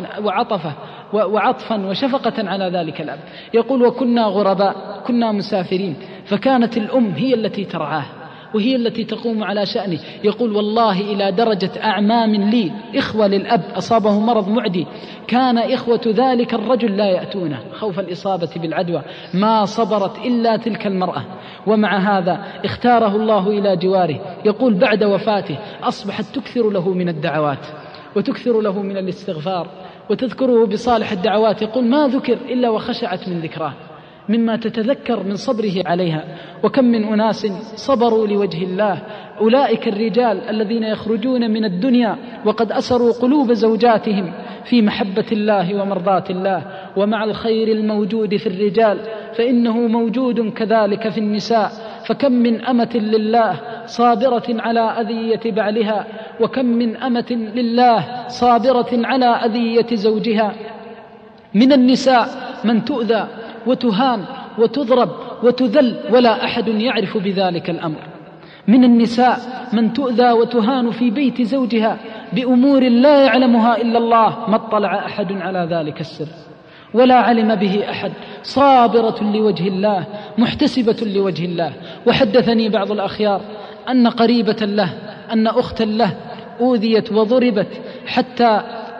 وعطفا وشفقة على ذلك الأب. يقول: وكنا غرباء، كنا مسافرين، فكانت الأم هي التي ترعاه وهي التي تقوم على شأنه. يقول: والله إلى درجة أعمام لي إخوة للأب أصابه مرض معدي، كان إخوة ذلك الرجل لا يأتونه خوف الإصابة بالعدوى، ما صبرت إلا تلك المرأة، ومع هذا اختاره الله إلى جواره. يقول: بعد وفاته أصبحت تكثر له من الدعوات وتكثر له من الاستغفار وتذكره بصالح الدعوات. يقول: ما ذكر إلا وخشعت من ذكراه مما تتذكر من صبره عليها. وكم من أناس صبروا لوجه الله، أولئك الرجال الذين يخرجون من الدنيا وقد أسروا قلوب زوجاتهم في محبة الله ومرضاة الله. ومع الخير الموجود في الرجال فإنه موجود كذلك في النساء، فكم من أمة لله صابرة على أذية بعلها، وكم من أمة لله صابرة على أذية زوجها. من النساء من تؤذى وتهان وتضرب وتذل ولا أحد يعرف بذلك الأمر. من النساء من تؤذى وتهان في بيت زوجها بأمور لا يعلمها إلا الله، ما اطلع أحد على ذلك السر ولا علم به أحد، صابرة لوجه الله محتسبة لوجه الله. وحدثني بعض الأخيار أن قريبة له، أن أختا له أوذيت وضربت حتى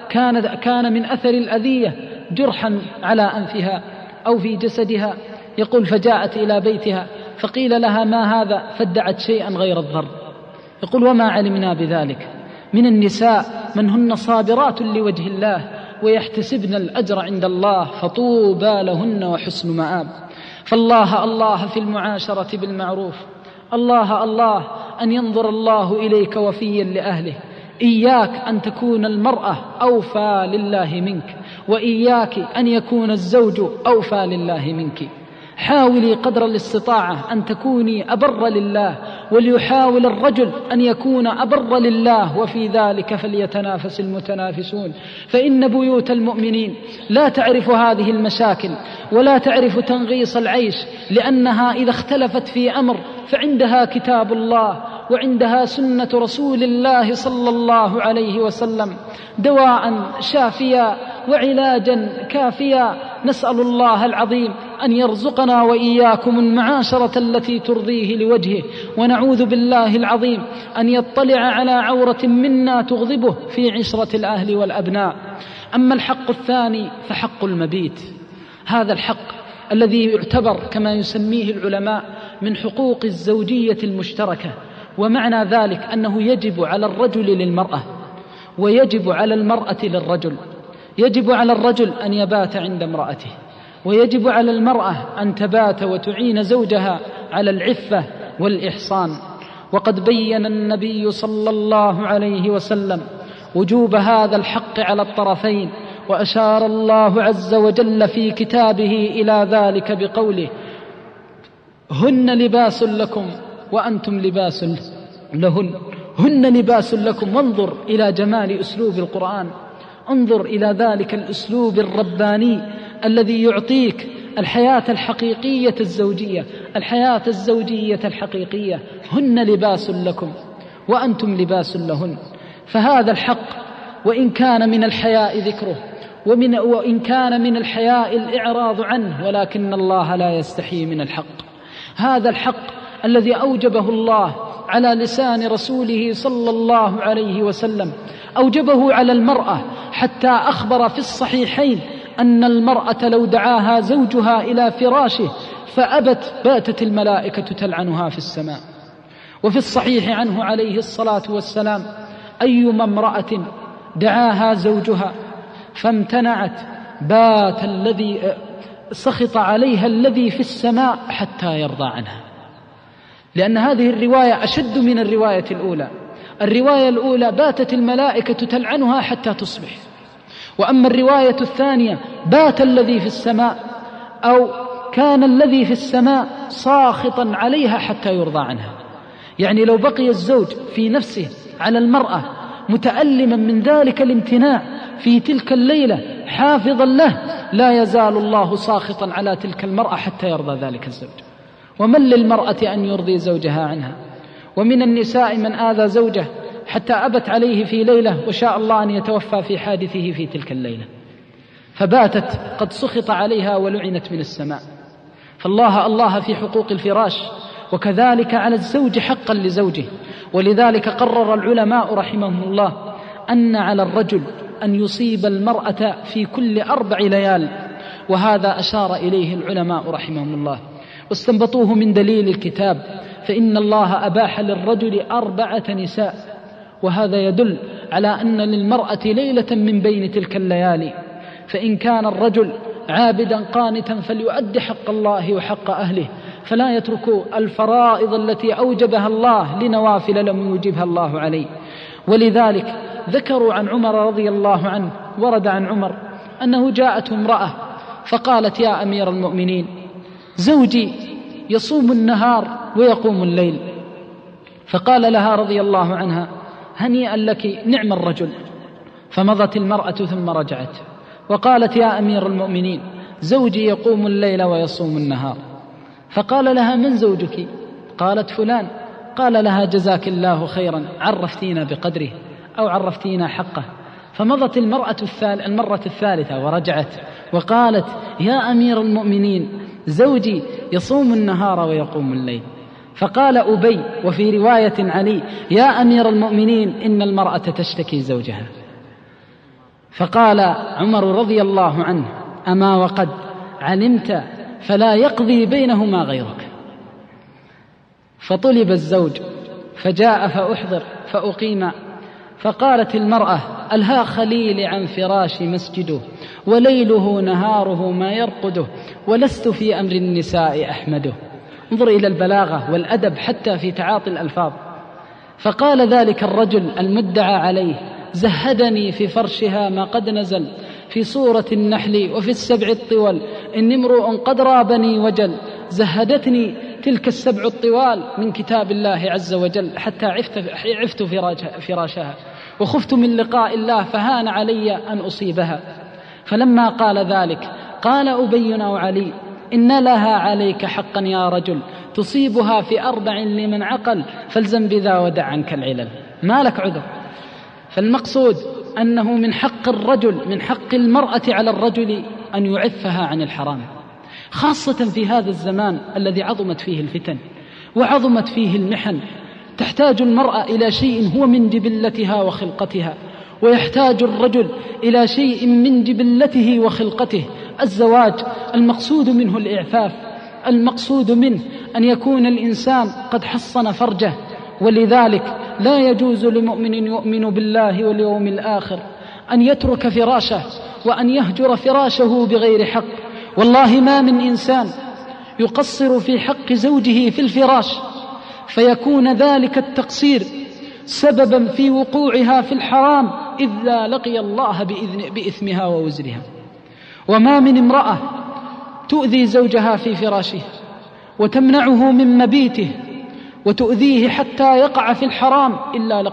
كان من أثر الأذية جرحا على أنفها أو في جسدها. يقول فجاءت إلى بيتها فقيل لها ما هذا، فادعت شيئا غير الضرب. يقول وما علمنا بذلك. من النساء من هن صابرات لوجه الله ويحتسبن الأجر عند الله، فطوبى لهن وحسن مآب. فالله الله في المعاشرة بالمعروف، الله الله أن ينظر الله إليك وفيا لأهله. إياك أن تكون المرأة أوفى لله منك، وإياك أن يكون الزوج أوفى لله منك. حاولي قدر الاستطاعة أن تكوني أبر لله، وليحاول الرجل أن يكون أبر لله، وفي ذلك فليتنافس المتنافسون. فإن بيوت المؤمنين لا تعرف هذه المشاكل ولا تعرف تنغيص العيش، لأنها إذا اختلفت في أمر فعندها كتاب الله وعندها سنة رسول الله صلى الله عليه وسلم دواء شافيا وعلاجا كافيا. نسأل الله العظيم أن يرزقنا وإياكم المعاشرة التي ترضيه لوجهه، ونعوذ بالله العظيم أن يطلع على عورة منا تغضبه في عشرة الأهل والأبناء. أما الحق الثاني فحق المبيت، هذا الحق الذي يعتبر كما يسميه العلماء من حقوق الزوجية المشتركة. ومعنى ذلك أنه يجب على الرجل للمرأة ويجب على المرأة للرجل. يجب على الرجل أن يبات عند امرأته، ويجب على المرأة أن تبات وتعين زوجها على العفة والإحصان. وقد بين النبي صلى الله عليه وسلم وجوب هذا الحق على الطرفين، وأشار الله عز وجل في كتابه إلى ذلك بقوله هن لباس لكم وأنتم لباس لهن، هن لباس لكم. وانظر إلى جمال أسلوب القرآن، انظر إلى ذلك الأسلوب الرباني الذي يعطيك الحياة الحقيقية الزوجية، الحياة الزوجية الحقيقية. هن لباس لكم وأنتم لباس لهن. فهذا الحق وإن كان من الحياء ذكره وإن كان من الحياء الإعراض عنه، ولكن الله لا يستحي من الحق. هذا الحق الذي أوجبه الله على لسان رسوله صلى الله عليه وسلم، أوجبه على المرأة، حتى أخبر في الصحيحين أن المرأة لو دعاها زوجها إلى فراشه فأبت باتت الملائكة تلعنها في السماء. وفي الصحيح عنه عليه الصلاة والسلام أيما امرأة دعاها زوجها فامتنعت بات الذي سخط عليها الذي في السماء حتى يرضى عنها. لأن هذه الرواية أشد من الرواية الأولى. الرواية الأولى باتت الملائكة تلعنها حتى تصبح، وأما الرواية الثانية بات الذي في السماء أو كان الذي في السماء ساخطا عليها حتى يرضى عنها. يعني لو بقي الزوج في نفسه على المرأة متألما من ذلك الامتناع في تلك الليلة حافظا له، لا يزال الله ساخطا على تلك المرأة حتى يرضى ذلك الزوج. ومن للمرأة أن يرضي زوجها عنها؟ ومن النساء من آذى زوجه حتى أبت عليه في ليلة وشاء الله أن يتوفى في حادثه في تلك الليلة، فباتت قد سخط عليها ولعنت من السماء. فالله الله في حقوق الفراش، وكذلك على الزوج حقا لزوجه. ولذلك قرر العلماء رحمهم الله أن على الرجل أن يصيب المرأة في كل 4 ليال، وهذا أشار إليه العلماء رحمهم الله واستنبطوه من دليل الكتاب. فإن الله أباح للرجل 4 نساء، وهذا يدل على أن للمرأة ليلة من بين تلك الليالي. فإن كان الرجل عابدا قانتا فليؤدي حق الله وحق أهله، فلا يترك الفرائض التي أوجبها الله لنوافل لم يوجبها الله عليه. ولذلك ذكروا عن عمر رضي الله عنه، ورد عن عمر أنه جاءته امرأة فقالت يا أمير المؤمنين زوجي يصوم النهار ويقوم الليل. فقال لها رضي الله عنها هنيئا لك نعم الرجل. فمضت المرأة ثم رجعت وقالت يا أمير المؤمنين زوجي يقوم الليل ويصوم النهار. فقال لها: من زوجك؟ قالت: فلان. قال لها: جزاك الله خيرا، عرفتينا بقدره أو عرفتينا حقه. فمضت المرة الثالثة ورجعت وقالت: يا أمير المؤمنين، زوجي يصوم النهار ويقوم الليل. فقال أبي، وفي رواية علي: يا أمير المؤمنين، إن المرأة تشتكي زوجها. فقال عمر رضي الله عنه: أما وقد علمت فلا يقضي بينهما غيرك. فطلب الزوج فجاء فأحضر فأقيم. فقالت المرأة: ألها خليلي عن فراشي مسجده، وليله نهاره ما يرقده، ولست في أمر النساء أحمده. انظر إلى البلاغة والأدب حتى في تعاطي الألفاظ. فقال ذلك الرجل المدعى عليه: زهدني في فرشها ما قد نزل، في صورة النحل وفي السبع الطول، إن امرؤ قد رابني وجل. زهدتني تلك السبع الطوال من كتاب الله عز وجل، حتى عفت فراشها، وخفت من لقاء الله، فهان علي أن أصيبها. فلما قال ذلك قال أبي أو علي: إن لها عليك حقا يا رجل، تصيبها في 4 لمن عقل، فالزم بذا ودع عنك العلل، ما لك عذر. فالمقصود أنه من حق الرجل، من حق المرأة على الرجل أن يعفها عن الحرام، خاصة في هذا الزمان الذي عظمت فيه الفتن وعظمت فيه المحن. تحتاج المرأة إلى شيء هو من جبلتها وخلقتها، ويحتاج الرجل إلى شيء من جبلته وخلقته. الزواج المقصود منه الإعفاف، المقصود منه أن يكون الإنسان قد حصن فرجه. ولذلك لا يجوز لمؤمن يؤمن بالله واليوم الآخر أن يترك فراشه وأن يهجر فراشه بغير حق. والله ما من إنسان يقصر في حق زوجه في الفراش فيكون ذلك التقصير سببا في وقوعها في الحرام إذا لقي الله بإثمها ووزرها. وما من امرأة تؤذي زوجها في فراشه وتمنعه من مبيته وتؤذيه حتى يقع في الحرام إلا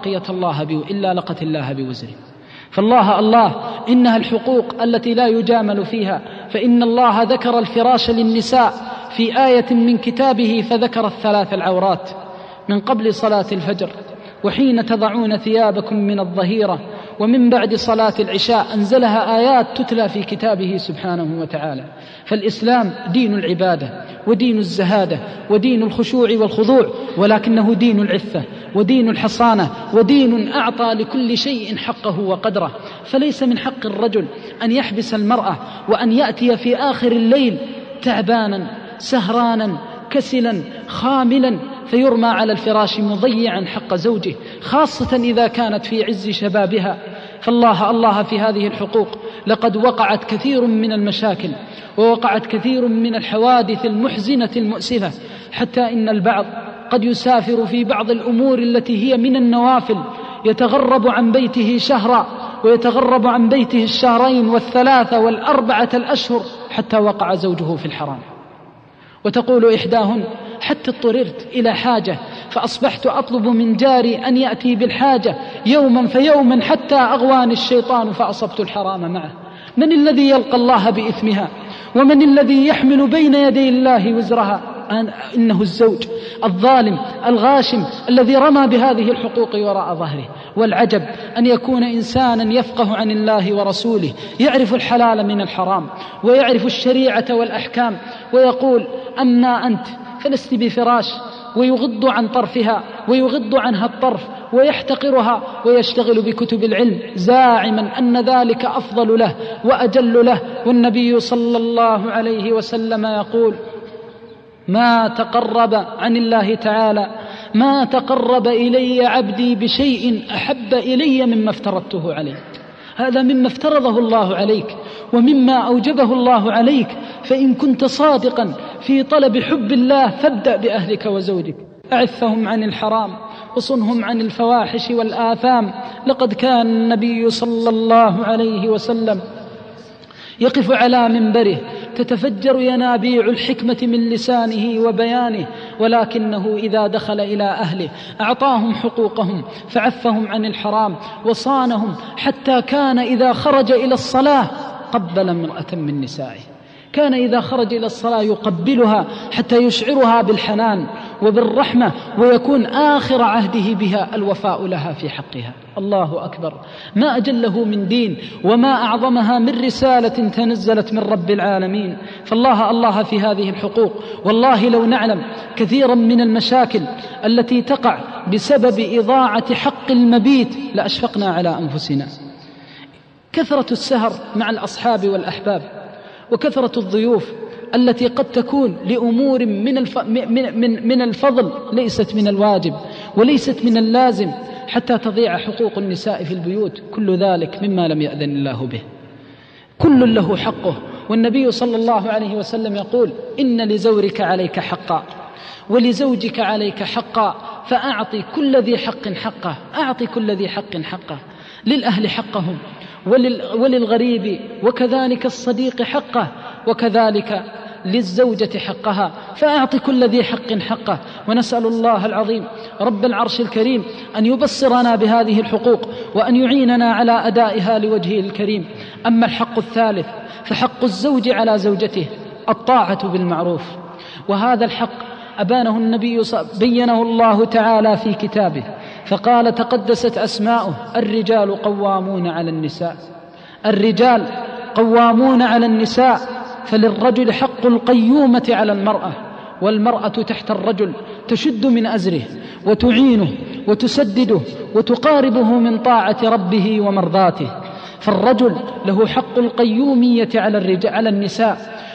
لقت الله بوزره. فالله إنها الحقوق التي لا يجامل فيها. فإن الله ذكر الفراش للنساء في آية من كتابه، فذكر 3 العورات: من قبل صلاة الفجر، وحين تضعون ثيابكم من الظهيرة، ومن بعد صلاة العشاء. أنزلها آيات تتلى في كتابه سبحانه وتعالى. فالإسلام دين العبادة ودين الزهادة ودين الخشوع والخضوع، ولكنه دين العفة ودين الحصانة ودين أعطى لكل شيء حقه وقدره. فليس من حق الرجل أن يحبس المرأة وأن يأتي في آخر الليل تعبانا سهرانا كسلا خاملا فيرمى على الفراش مضيعا حق زوجه، خاصة إذا كانت في عز شبابها. فالله في هذه الحقوق لقد وقعت كثير من المشاكل ووقعت كثير من الحوادث المحزنة المؤسفة، حتى إن البعض قد يسافر في بعض الأمور التي هي من النوافل، يتغرب عن بيته شهرا ويتغرب عن بيته 2 و3 و4 الأشهر حتى وقع زوجه في الحرام. وتقول إحداهن: حتى اضطررت إلى حاجة فأصبحت أطلب من جاري أن يأتي بالحاجة يوما فيوما حتى أغواني الشيطان فأصبت الحرام معه. من الذي يلقى الله بإثمها؟ ومن الذي يحمل بين يدي الله وزرها؟ إنه الزوج الظالم الغاشم الذي رمى بهذه الحقوق وراء ظهره. والعجب أن يكون إنسانا يفقه عن الله ورسوله، يعرف الحلال من الحرام ويعرف الشريعة والأحكام، ويقول: أما أنت فلست بفراش، ويغض عن طرفها ويغض عنها الطرف ويحتقرها ويشتغل بكتب العلم زاعما أن ذلك أفضل له وأجل له. والنبي صلى الله عليه وسلم يقول: ما تقرب عن الله تعالى ما تقرب إلي عبدي بشيء أحب إلي مما افترضته عليه. هذا مما افترضه الله عليك ومما أوجبه الله عليك. فإن كنت صادقا في طلب حب الله فابدأ بأهلك وزوجك، أعفهم عن الحرام وصنهم عن الفواحش والآثام. لقد كان النبي صلى الله عليه وسلم يقف على منبره تتفجر ينابيع الحكمة من لسانه وبيانه، ولكنه إذا دخل إلى أهله أعطاهم حقوقهم فعفهم عن الحرام وصانهم، حتى كان إذا خرج إلى الصلاة قبل امرأة من نسائه. كان إذا خرج إلى الصلاة يقبلها حتى يشعرها بالحنان وبالرحمة، ويكون آخر عهده بها الوفاء لها في حقها. الله أكبر، ما أجله من دين وما أعظمها من رسالة تنزلت من رب العالمين. فالله الله في هذه الحقوق. والله لو نعلم كثيرا من المشاكل التي تقع بسبب إضاعة حق المبيت لأشفقنا على أنفسنا. كثرة السهر مع الأصحاب والأحباب، وكثرة الضيوف التي قد تكون لأمور من الفضل ليست من الواجب وليست من اللازم، حتى تضيع حقوق النساء في البيوت، كل ذلك مما لم يأذن الله به. كل له حقه، والنبي صلى الله عليه وسلم يقول: إن لزورك عليك حقا ولزوجك عليك حقا، فأعطي كل ذي حق حقه. أعطي كل ذي حق حقه، للأهل حقهم وللغريب، وكذلك الصديق حقه، وكذلك للزوجة حقها، فأعطي كل ذي حق حقه. ونسأل الله العظيم رب العرش الكريم أن يبصرنا بهذه الحقوق وأن يعيننا على أدائها لوجهه الكريم. أما الحق الثالث فحق الزوج على زوجته الطاعة بالمعروف، وهذا الحق بينه الله تعالى في كتابه، فقال تقدست أسماؤه: الرجال قوامون على النساء. الرجال قوامون على النساء، فللرجل حق القيومة على المرأة، والمرأة تحت الرجل تشد من أزره وتعينه وتسدده وتقاربه من طاعة ربه ومرضاته. فالرجل له حق القيومية على النساء.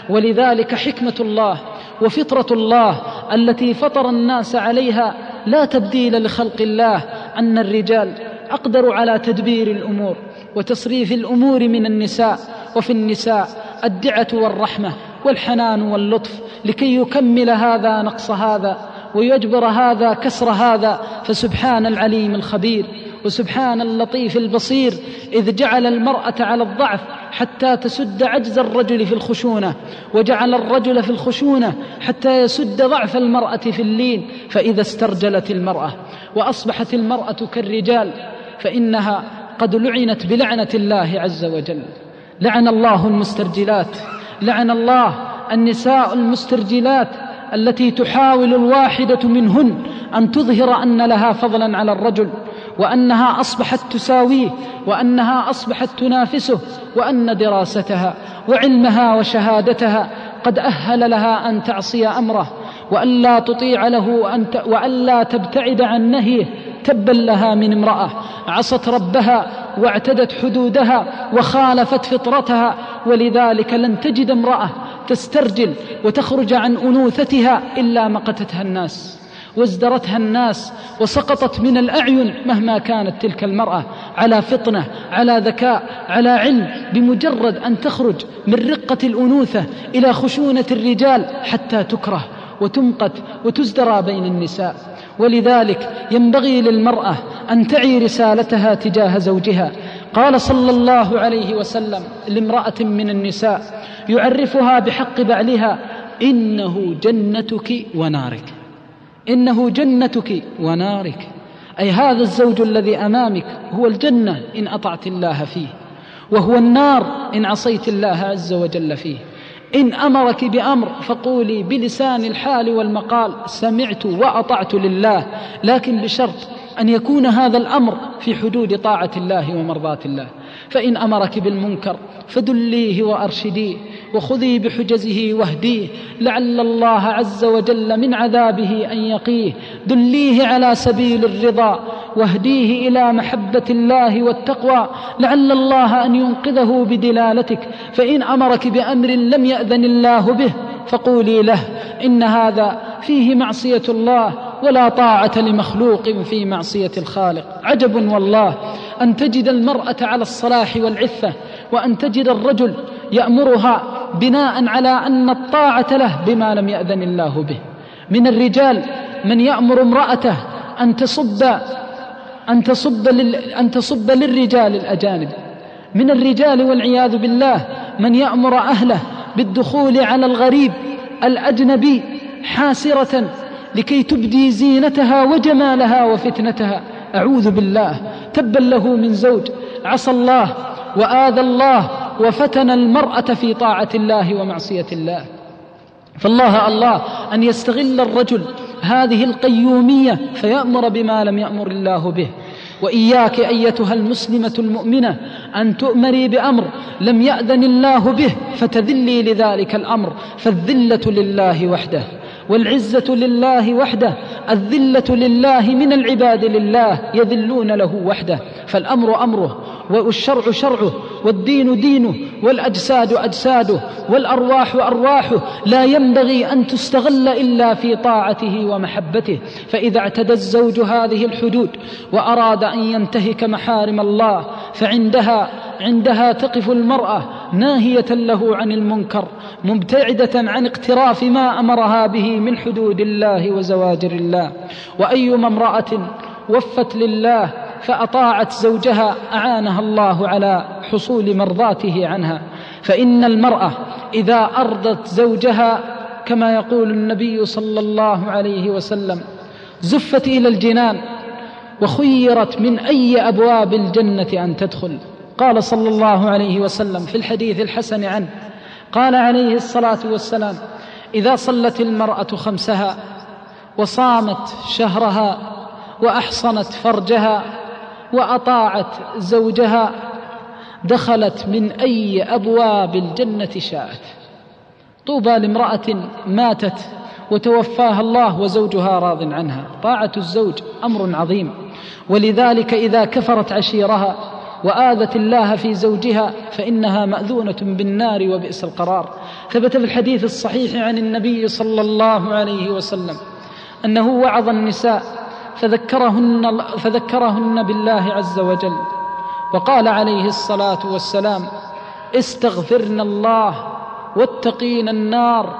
ولذلك حكمة الله وفطرة الله التي فطر الناس عليها لا تبديل لخلق الله، أن الرجال أقدر على تدبير الأمور وتصريف الأمور من النساء، وفي النساء الدعة والرحمة والحنان واللطف لكي يكمل هذا نقص هذا ويجبر هذا كسر هذا. فسبحان العليم الخبير وسبحان اللطيف البصير، إذ جعل المرأة على الضعف حتى تسد عجز الرجل في الخشونة، وجعل الرجل في الخشونة حتى يسد ضعف المرأة في اللين. فإذا استرجلت المرأة وأصبحت المرأة كالرجال فإنها قد لعنت بلعنة الله عز وجل. لعن الله المسترجلات، لعن الله النساء المسترجلات التي تحاول الواحدة منهن أن تظهر أن لها فضلا على الرجل، وأنها أصبحت تساويه، وأنها أصبحت تنافسه، وأن دراستها وعلمها وشهادتها قد أهل لها أن تعصي أمره، وألا تطيع له وألا تبتعد عن نهيه. تبا لها من امرأة عصت ربها واعتدت حدودها وخالفت فطرتها. ولذلك لن تجد امرأة تسترجل وتخرج عن أنوثتها إلا مقتتها الناس وازدرتها الناس وسقطت من الأعين، مهما كانت تلك المرأة على فطنة، على ذكاء، على علم، بمجرد أن تخرج من رقة الأنوثة إلى خشونة الرجال حتى تكره وتمقت وتزدرى بين النساء. ولذلك ينبغي للمرأة أن تعي رسالتها تجاه زوجها. قال صلى الله عليه وسلم لامرأة من النساء يعرفها بحق بعلها: إنه جنتك ونارك. إنه جنتك ونارك، أي هذا الزوج الذي أمامك هو الجنة إن أطعت الله فيه، وهو النار إن عصيت الله عز وجل فيه. إن أمرك بأمر فقولي بلسان الحال والمقال: سمعت وأطعت لله، لكن بشرط أن يكون هذا الأمر في حدود طاعة الله ومرضاة الله. فإن أمرك بالمنكر فدليه وأرشديه وخذي بحجزه واهديه، لعل الله عز وجل من عذابه أن يقيه. دليه على سبيل الرضا واهديه إلى محبة الله والتقوى، لعل الله أن ينقذه بدلالتك. فإن أمرك بأمر لم يأذن الله به فقولي له: إن هذا فيه معصية الله، ولا طاعة لمخلوق في معصية الخالق. عجب والله أن تجد المرأة على الصلاح والعفة، وأن تجد الرجل يأمرها بناء على أن الطاعة له بما لم يأذن الله به. من الرجال من يأمر امرأته أن تصب للرجال الأجانب. من الرجال والعياذ بالله من يأمر أهله بالدخول على الغريب الأجنبي حاسرة لكي تبدي زينتها وجمالها وفتنتها. أعوذ بالله، تبا له من زوج عصى الله وآذى الله وفتن المرأة في طاعة الله ومعصية الله. فالله الله أن يستغل الرجل هذه القيومية فيأمر بما لم يأمر الله به. وإياك أيتها المسلمة المؤمنة أن تؤمري بأمر لم يأذن الله به فتذلي لذلك الأمر، فالذلة لله وحده والعزة لله وحده، الذلة لله من العباد لله يذلون له وحده. فالأمر أمره والشرع شرعه والدين دينه والأجساد أجساده والأرواح أرواحه، لا ينبغي أن تستغل إلا في طاعته ومحبته. فإذا اعتدى الزوج هذه الحدود وأراد أن ينتهك محارم الله عندها تقف المرأة ناهية له عن المنكر، مبتعدة عن اقتراف ما أمرها به من حدود الله وزواجر الله. وأيما امرأة وفت لله فأطاعت زوجها أعانها الله على حصول مرضاته عنها. فإن المرأة إذا أرضت زوجها كما يقول النبي صلى الله عليه وسلم زفت إلى الجنان وخيرت من أي أبواب الجنة أن تدخل. قال صلى الله عليه وسلم في الحديث الحسن عنه، قال عليه الصلاة والسلام: إذا صلت المرأة خمسها وصامت شهرها وأحصنت فرجها وأطاعت زوجها دخلت من أي أبواب الجنة شاءت. طوبى لامرأة ماتت وتوفاها الله وزوجها راض عنها. طاعة الزوج أمر عظيم، ولذلك إذا كفرت عشيرها وآذت الله في زوجها فإنها مأذونة بالنار وبئس القرار. ثبت في الحديث الصحيح عن النبي صلى الله عليه وسلم أنه وعظ النساء فذكرهن بالله عز وجل، وقال عليه الصلاة والسلام: استغفرن الله واتقين النار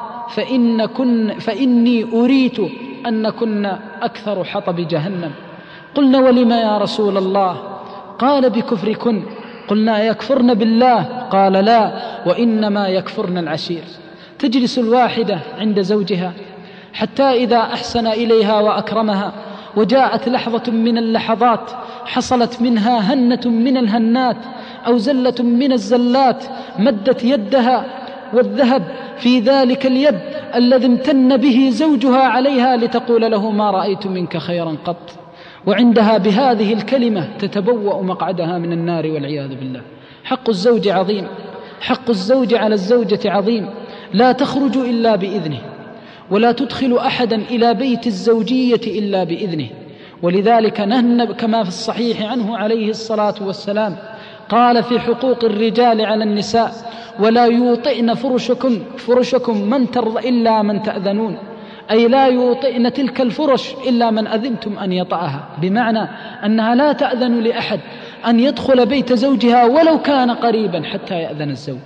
فإني أريت أنكن أكثر حطب جهنم. قلنا: ولما يا رسول الله؟ قال: بكفركن. قلنا: يكفرن بالله؟ قال: لا، وإنما يكفرن العشير. تجلس الواحدة عند زوجها حتى إذا أحسن إليها وأكرمها وجاءت لحظة من اللحظات حصلت منها هنة من الهنات أو زلة من الزلات مدت يدها والذهب في ذلك اليد الذي امتن به زوجها عليها لتقول له: ما رأيت منك خيرا قط. وعندها بهذه الكلمة تتبوأ مقعدها من النار والعياذ بالله. حق الزوج عظيم، حق الزوج على الزوجة عظيم، لا تخرج إلا بإذنه، ولا تدخل أحدا إلى بيت الزوجية إلا بإذنه. ولذلك نهى كما في الصحيح عنه عليه الصلاة والسلام قال في حقوق الرجال على النساء: ولا يوطئن فرشكم إلا من تأذنون، أي لا يوطئن تلك الفرش إلا من أذنتم أن يطأها، بمعنى أنها لا تأذن لأحد أن يدخل بيت زوجها ولو كان قريبا حتى يأذن الزوج.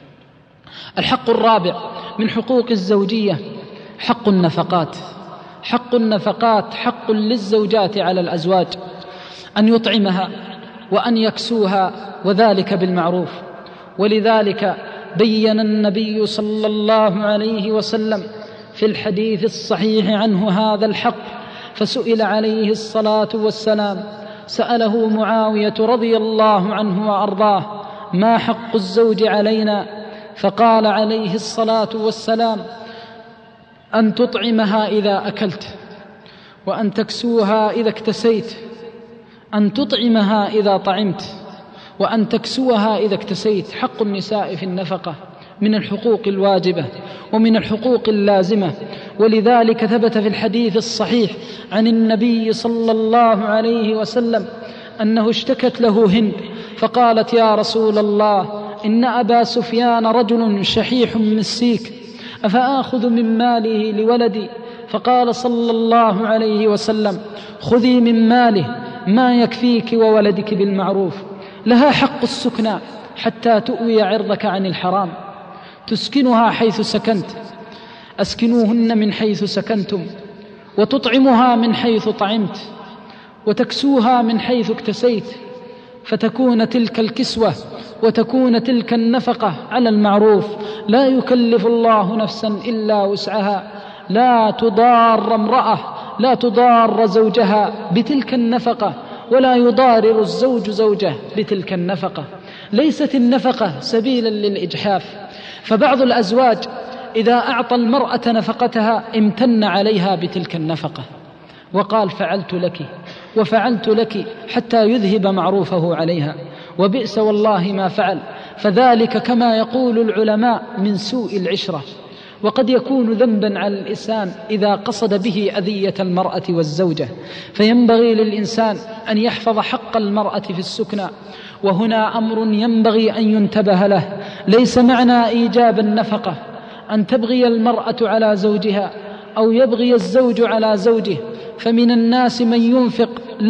الحق الرابع من حقوق الزوجية حق النفقات. حق النفقات حق للزوجات على الأزواج، أن يطعمها وأن يكسوها، وذلك بالمعروف. ولذلك بين النبي صلى الله عليه وسلم في الحديث الصحيح عنه هذا الحق، فسئل عليه الصلاة والسلام، سأله معاوية رضي الله عنه وأرضاه: ما حق الزوج علينا؟ فقال عليه الصلاة والسلام: أن تطعمها إذا أكلت، وأن تكسوها إذا اكتسيت. أن تطعمها إذا طعمت، وأن تكسوها إذا اكتسيت. حق النساء في النفقة من الحقوق الواجبة ومن الحقوق اللازمة. ولذلك ثبت في الحديث الصحيح عن النبي صلى الله عليه وسلم أنه اشتكت له هند فقالت: يا رسول الله، إن أبا سفيان رجل شحيح مسيك، أفآخذ من ماله لولدي؟ فقال صلى الله عليه وسلم: خذي من ماله ما يكفيك وولدك بالمعروف. لها حق السكنى حتى تؤوي عرضك عن الحرام، تسكنها حيث سكنت، أسكنوهن من حيث سكنتم، وتطعمها من حيث طعمت، وتكسوها من حيث اكتسيت، فتكون تلك الكسوة وتكون تلك النفقة على المعروف. لا يكلف الله نفسا إلا وسعها، لا تضار امرأة، لا تضار زوجها بتلك النفقة، ولا يضارر الزوج زوجه بتلك النفقة. ليست النفقة سبيلا للإجحاف، فبعض الأزواج إذا أعطى المرأة نفقتها امتن عليها بتلك النفقة وقال فعلت لك وفعلت لك حتى يذهب معروفه عليها، وبئس والله ما فعل، فذلك كما يقول العلماء من سوء العشرة، وقد يكون ذنبا على الإنسان إذا قصد به أذية المرأة والزوجة. فينبغي للإنسان أن يحفظ حق المرأة في السكنى، وهنا أمر ينبغي أن ينتبه له. ليس معنى إيجاب النفقة أن تبغي المرأة على زوجها أو يبغي الزوج على زوجه، فمن الناس من ينفق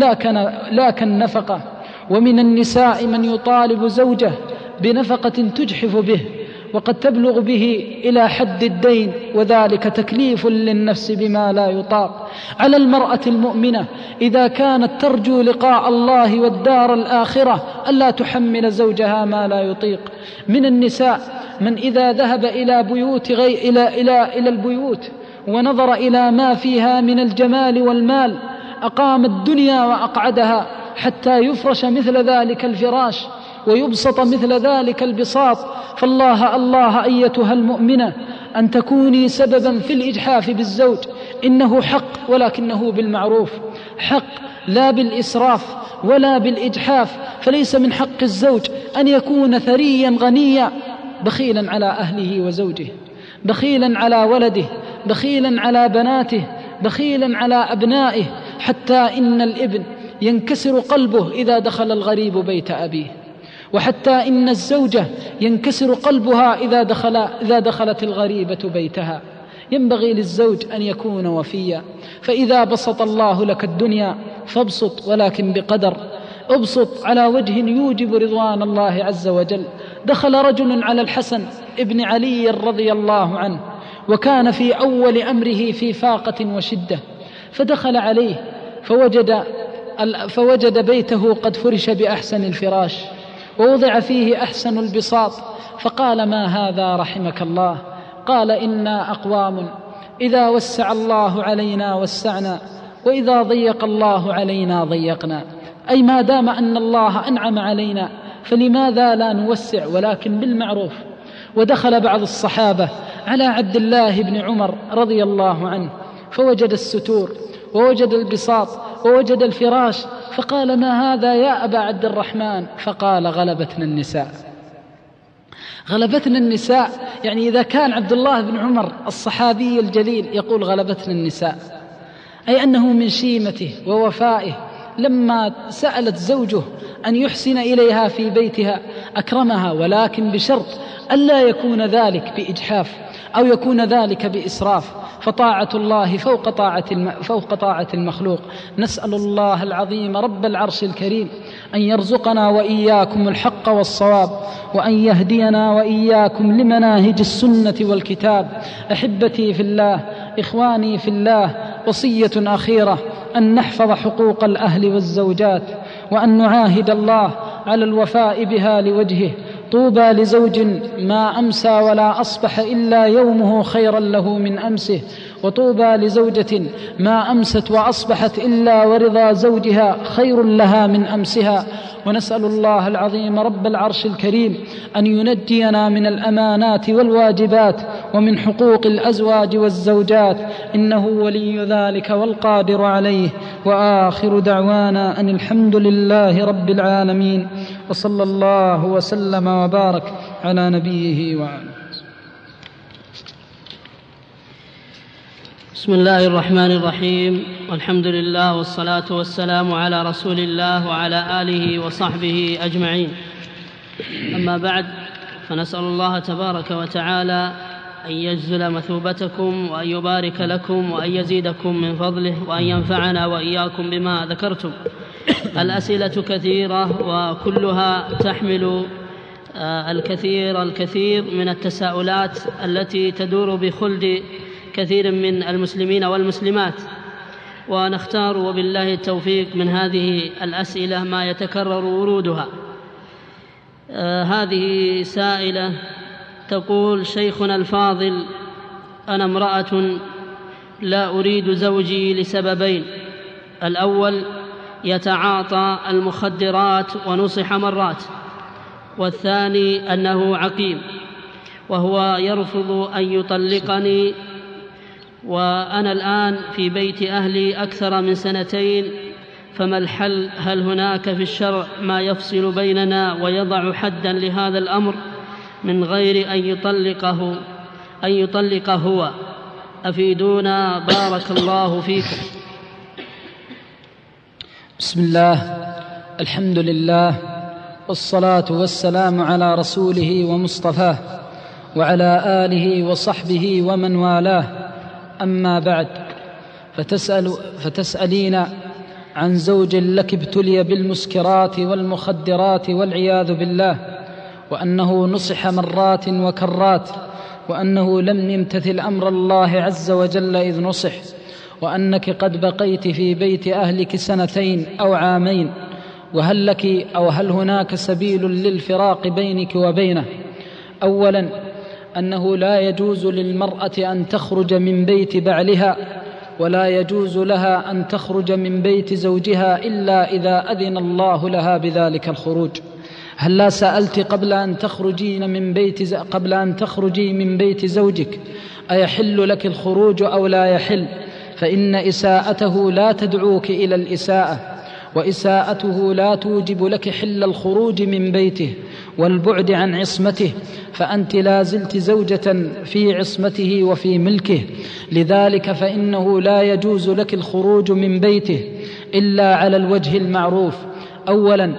لا كالنفقة، ومن النساء من يطالب زوجه بنفقة تجحف به وقد تبلغ به إلى حد الدين، وذلك تكليف للنفس بما لا يطاق. على المرأة المؤمنة إذا كانت ترجو لقاء الله والدار الآخرة ألا تحمل زوجها ما لا يطيق. من النساء من إذا ذهب إلى بيوت إلى البيوت ونظر إلى ما فيها من الجمال والمال أقام الدنيا وأقعدها حتى يفرش مثل ذلك الفراش ويبسط مثل ذلك البساط. فالله الله أيتها المؤمنة أن تكوني سببا في الإجحاف بالزوج، إنه حق ولكنه بالمعروف، حق لا بالإسراف ولا بالإجحاف. فليس من حق الزوج أن يكون ثريا غنيا بخيلا على أهله وزوجه، بخيلا على ولده، بخيلا على بناته، بخيلا على أبنائه، حتى إن الابن ينكسر قلبه إذا دخل الغريب بيت أبيه، وحتى إن الزوجة ينكسر قلبها إذا دخلت الغريبة بيتها. ينبغي للزوج أن يكون وفيا، فإذا بسط الله لك الدنيا فابسط، ولكن بقدر، ابسط على وجه يوجب رضوان الله عز وجل. دخل رجل على الحسن ابن علي رضي الله عنه وكان في أول أمره في فاقة وشدة، فدخل عليه فوجد بيته قد فرش بأحسن الفراش ووضع فيه أحسن البساط، فقال ما هذا رحمك الله؟ قال إنا أقوام إذا وسع الله علينا وسعنا، وإذا ضيق الله علينا ضيقنا، أي ما دام أن الله أنعم علينا فلماذا لا نوسع ولكن بالمعروف. ودخل بعض الصحابة على عبد الله بن عمر رضي الله عنه فوجد الستور ووجد البساط ووجد الفراش، فقال ما هذا يا أبا عبد الرحمن؟ فقال غلبتنا النساء. غلبتنا النساء، يعني إذا كان عبد الله بن عمر الصحابي الجليل يقول غلبتنا النساء، أي أنه من شيمته ووفائه لما سألت زوجه أن يحسن إليها في بيتها أكرمها، ولكن بشرط ألا يكون ذلك بإجحاف أو يكون ذلك بإسراف، فطاعة الله فوق طاعة المخلوق. نسأل الله العظيم رب العرش الكريم أن يرزقنا وإياكم الحق والصواب، وأن يهدينا وإياكم لمناهج السنة والكتاب. أحبتي في الله، إخواني في الله، وصية أخيرة أن نحفظ حقوق الأهل والزوجات، وأن نعاهد الله على الوفاء بها لوجهه. طوبى لزوج ما أمسى ولا أصبح إلا يومه خيرا له من أمسه، وطوبى لزوجة ما أمست وأصبحت إلا ورضا زوجها خير لها من أمسها. ونسأل الله العظيم رب العرش الكريم أن ينجينا من الأمانات والواجبات ومن حقوق الأزواج والزوجات، إنه ولي ذلك والقادر عليه. وآخر دعوانا أن الحمد لله رب العالمين، وصلى الله وسلم وبارك على نبيه وآله. بسم الله الرحمن الرحيم، والحمد لله والصلاة والسلام على رسول الله وعلى آله وصحبه أجمعين. أما بعد، فنسأل الله تبارك وتعالى أن يجزل مثوبتكم وأن يبارك لكم وأن يزيدكم من فضله وأن ينفعنا وإياكم بما ذكرتم. الأسئلة كثيرة وكلها تحمل الكثير من التساؤلات التي تدور بخلد كثير من المسلمين والمسلمات، ونختار وبالله التوفيق من هذه الأسئلة ما يتكرر ورودها. هذه سائلة تقول: شيخنا الفاضل، أنا امرأة لا أريد زوجي لسببين: الأول يتعاطى المخدرات ونصح مرات، والثاني أنه عقيم وهو يرفض أن يطلقني، وأنا الآن في بيت أهلي أكثر من 2 فما الحل؟ هل هناك في الشرع ما يفصل بيننا ويضع حدا لهذا الأمر من غير أن يطلقه هو؟ أفيدونا بارك الله فيكم. بسم الله، الحمد لله، والصلاة والسلام على رسوله ومصطفاه وعلى آله وصحبه ومن والاه. أما بعد، فتسألين عن زوج لك ابتلي بالمسكرات والمخدرات والعياذ بالله، وأنه نصح مرات وكرات، وأنه لم يمتثل أمر الله عز وجل إذ نصح، وأنك قد بقيت في بيت أهلك 2 أو عامين، وهل لك أو هل هناك سبيل للفراق بينك وبينه؟ أولا، أنه لا يجوز للمرأة أن تخرج من بيت بعلها، ولا يجوز لها أن تخرج من بيت زوجها إلا إذا أذن الله لها بذلك الخروج. هل لا سألت قبل أن تخرجي من بيت زوجك أيحل لك الخروج أو لا يحل؟ فإن إساءته لا تدعوك إلى الإساءة، وإساءته لا توجب لك حل الخروج من بيته والبعد عن عصمته، فأنت لا زلت زوجة في عصمته وفي ملكه. لذلك فإنه لا يجوز لك الخروج من بيته إلا على الوجه المعروف. أولا،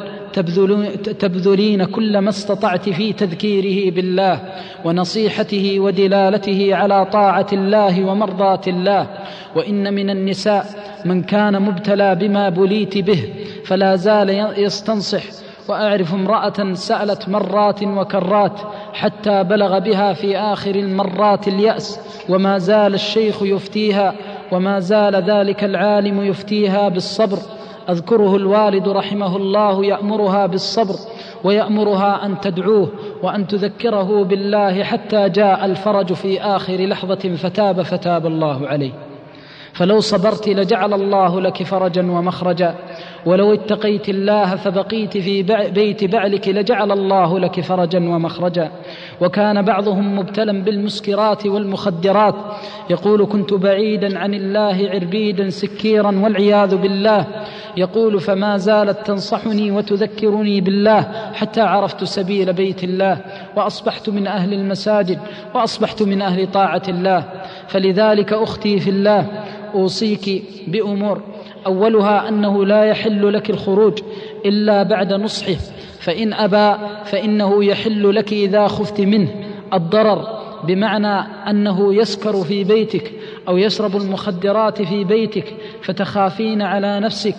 تبذلين كل ما استطعت في تذكيره بالله ونصيحته ودلالته على طاعة الله ومرضاة الله. وإن من النساء من كان مبتلى بما بليت به فلا زال يستنصح، وأعرف امرأة سألت مرات وكرات حتى بلغ بها في آخر المرات اليأس، وما زال الشيخ يفتيها، وما زال ذلك العالم يفتيها بالصبر. أذكره الوالد رحمه الله يأمرها بالصبر، ويأمرها أن تدعوه وأن تذكره بالله حتى جاء الفرج في آخر لحظة فتاب الله عليه. فلو صبرت لجعل الله لك فرجا ومخرجا، ولو اتقيت الله فبقيت في بيت بعلك لجعل الله لك فرجا ومخرجا. وكان بعضهم مبتلا بالمسكرات والمخدرات يقول: كنت بعيدا عن الله عربيدا سكيرا والعياذ بالله. يقول: فما زالت تنصحني وتذكرني بالله حتى عرفت سبيل بيت الله، وأصبحت من أهل المساجد، وأصبحت من أهل طاعة الله. فلذلك أختي في الله أوصيك بأمور: أولها أنه لا يحل لك الخروج إلا بعد نصحه، فإن أبى فإنه يحل لك إذا خفت منه الضرر، بمعنى أنه يسكر في بيتك أو يشرب المخدرات في بيتك فتخافين على نفسك،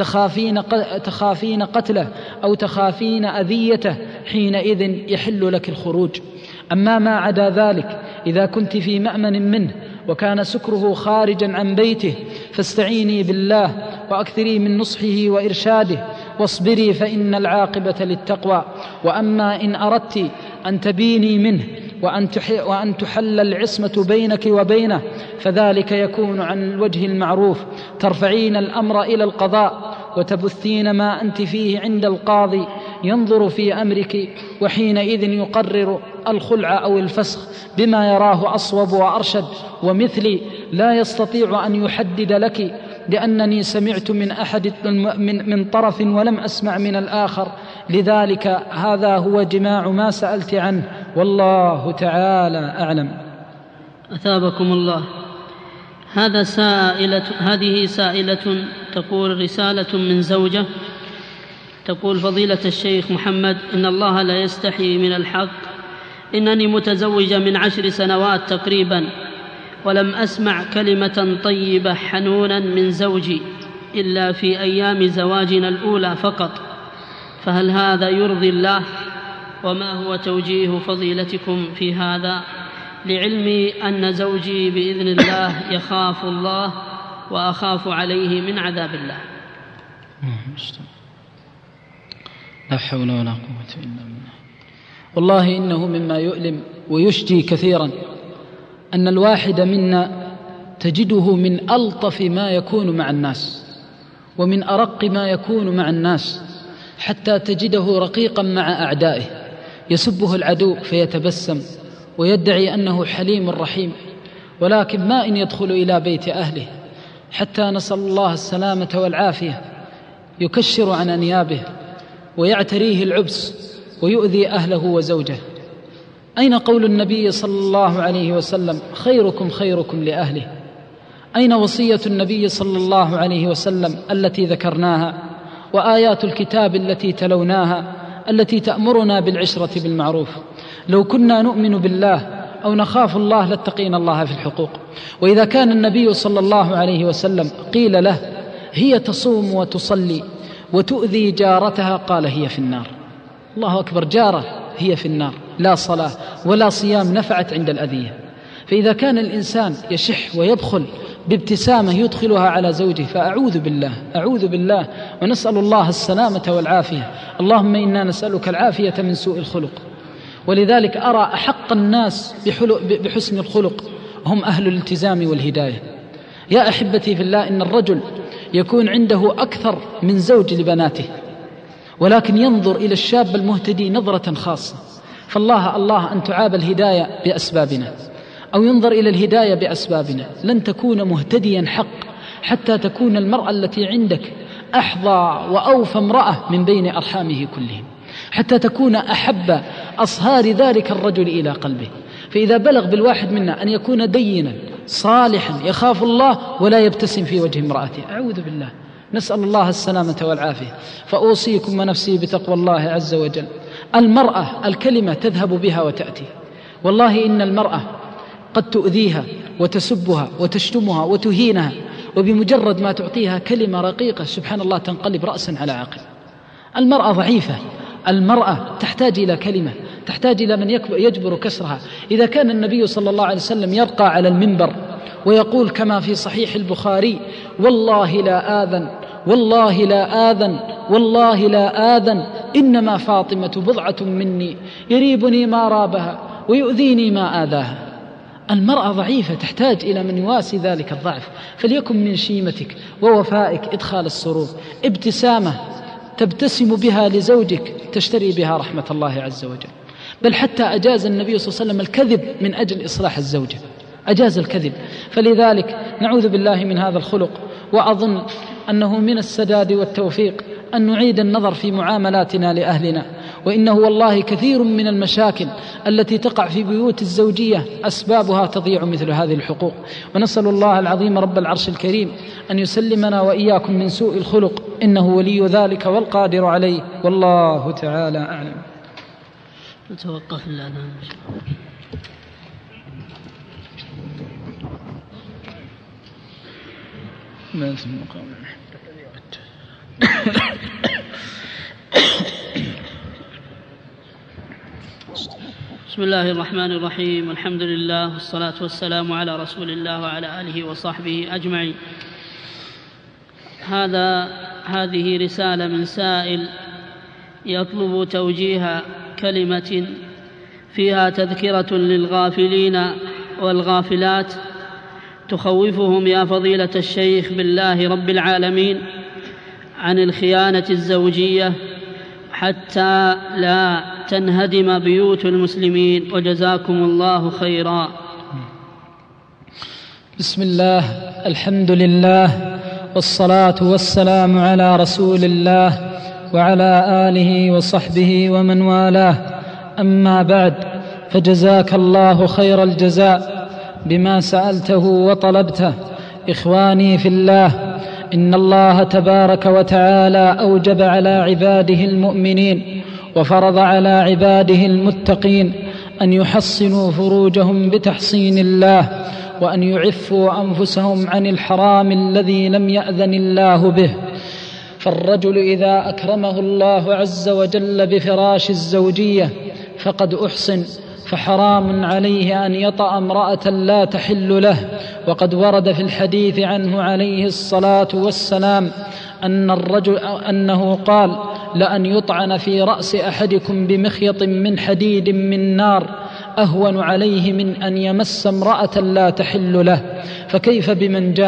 تخافين قتله أو تخافين أذيته، حينئذ يحل لك الخروج. أما ما عدا ذلك، إذا كنت في مأمن منه وكان سكره خارجا عن بيته فاستعيني بالله وأكثري من نصحه وإرشاده واصبري، فإن العاقبة للتقوى. وأما إن أردت أن تبيني منه وأن تحل العصمة بينك وبينه فذلك يكون عن الوجه المعروف، ترفعين الأمر إلى القضاء وتبثين ما أنت فيه عند القاضي ينظر في أمرك، وحينئذ يقرر الخلع أو الفسخ بما يراه أصوب وأرشد. ومثلي لا يستطيع أن يحدد لك، لأنني سمعت من أحد من طرف ولم أسمع من الآخر. لذلك هذا هو جماع ما سألت عنه، والله تعالى أعلم. أثابكم الله. هذه سائلة تقول: رسالة من زوجة تقول: فضيلة الشيخ محمد، إن الله لا يستحي من الحق. إنني متزوجة من 10 سنوات تقريبا، ولم أسمع كلمة طيبة حنونا من زوجي إلا في أيام زواجنا الأولى فقط، فهل هذا يرضي الله؟ وما هو توجيه فضيلتكم في هذا، لعلمي أن زوجي بإذن الله يخاف الله وأخاف عليه من عذاب الله. لا حول ولا قوة إلا بالله. والله إنه مما يؤلم ويشجي كثيرا أن الواحد منا تجده من ألطف ما يكون مع الناس ومن أرق ما يكون مع الناس، حتى تجده رقيقا مع أعدائه. يسبه العدو فيتبسم ويدعي أنه حليم رحيم، ولكن ما إن يدخل إلى بيت أهله حتى نسأل الله السلامة والعافية يكشر عن أنيابه ويعتريه العبس ويؤذي أهله وزوجه. أين قول النبي صلى الله عليه وسلم خيركم خيركم لأهله؟ أين وصية النبي صلى الله عليه وسلم التي ذكرناها، وآيات الكتاب التي تلوناها التي تأمرنا بالعشرة بالمعروف؟ لو كنا نؤمن بالله أو نخاف الله لاتقينا الله في الحقوق. وإذا كان النبي صلى الله عليه وسلم قيل له هي تصوم وتصلي وتؤذي جارتها، قال هي في النار. الله أكبر، جارة هي في النار، لا صلاة ولا صيام نفعت عند الأذية. فإذا كان الإنسان يشح ويبخل بابتسامة يدخلها على زوجه، فأعوذ بالله أعوذ بالله، ونسأل الله السلامة والعافية. اللهم إنا نسألك العافية من سوء الخلق. ولذلك أرى أحق الناس بحسن الخلق هم أهل الالتزام والهداية. يا أحبتي في الله، إن الرجل يكون عنده أكثر من زوج لبناته، ولكن ينظر إلى الشاب المهتدي نظرة خاصة، فالله أن تعاب الهداية بأسبابنا، أو ينظر إلى الهداية بأسبابنا. لن تكون مهتديا حق حتى تكون المرأة التي عندك أحظى وأوفى امرأة من بين أرحامه كلهم، حتى تكون أحب أصهار ذلك الرجل إلى قلبه. فإذا بلغ بالواحد منا أن يكون دينا صالحا يخاف الله ولا يبتسم في وجه امرأته، أعوذ بالله، نسأل الله السلامة والعافية. فأوصيكم ونفسي بتقوى الله عز وجل. المرأة الكلمة تذهب بها وتأتي، والله إن المرأة قد تؤذيها وتسبها وتشتمها وتهينها، وبمجرد ما تعطيها كلمة رقيقة سبحان الله تنقلب رأسا على عقل. المرأة ضعيفة، المرأة تحتاج إلى كلمة، تحتاج إلى من يجبر كسرها. إذا كان النبي صلى الله عليه وسلم يرقى على المنبر ويقول كما في صحيح البخاري والله لا آذن والله لا آذن والله لا آذن، إنما فاطمة بضعة مني يريبني ما رابها ويؤذيني ما آذاها. المرأة ضعيفة تحتاج إلى من يواسي ذلك الضعف. فليكن من شيمتك ووفائك إدخال السرور، ابتسامة تبتسم بها لزوجك تشتري بها رحمة الله عز وجل. بل حتى أجاز النبي صلى الله عليه وسلم الكذب من أجل إصلاح الزوجة، أجاز الكذب. فلذلك نعوذ بالله من هذا الخلق. وأظن أنه من السداد والتوفيق أن نعيد النظر في معاملاتنا لأهلنا، وإنه والله كثير من المشاكل التي تقع في بيوت الزوجية أسبابها تضيع مثل هذه الحقوق. ونسأل الله العظيم رب العرش الكريم أن يسلمنا وإياكم من سوء الخلق، إنه ولي ذلك والقادر عليه، والله تعالى أعلم. نتوقف الآن. بسم الله الرحمن الرحيم، الحمد لله والصلاة والسلام على رسول الله وعلى آله وصحبه أجمعين. هذه رسالة من سائل يطلب توجيه كلمة فيها تذكرة للغافلين والغافلات تخوفهم يا فضيلة الشيخ بالله رب العالمين عن الخيانة الزوجية حتى لا تنهدم بيوت المسلمين، وجزاكم الله خيرا. بسم الله، الحمد لله، والصلاة والسلام على رسول الله وعلى آله وصحبه ومن والاه. أما بعد، فجزاك الله خير الجزاء بما سألته وطلبته. إخواني في الله، إن الله تبارك وتعالى أوجب على عباده المؤمنين وفرض على عباده المتقين أن يحصنوا فروجهم بتحصين الله، وأن يعفوا أنفسهم عن الحرام الذي لم يأذن الله به. فالرجل إذا أكرمه الله عز وجل بفراش الزوجية فقد أحصن، فحرام عليه أن يطأ امرأة لا تحل له. وقد ورد في الحديث عنه عليه الصلاة والسلام أنه قال: لأن يطعن في رأس أحدكم بمخيط من حديد من نار أهون عليه من أن يمس امرأة لا تحل له. فكيف بمن جامع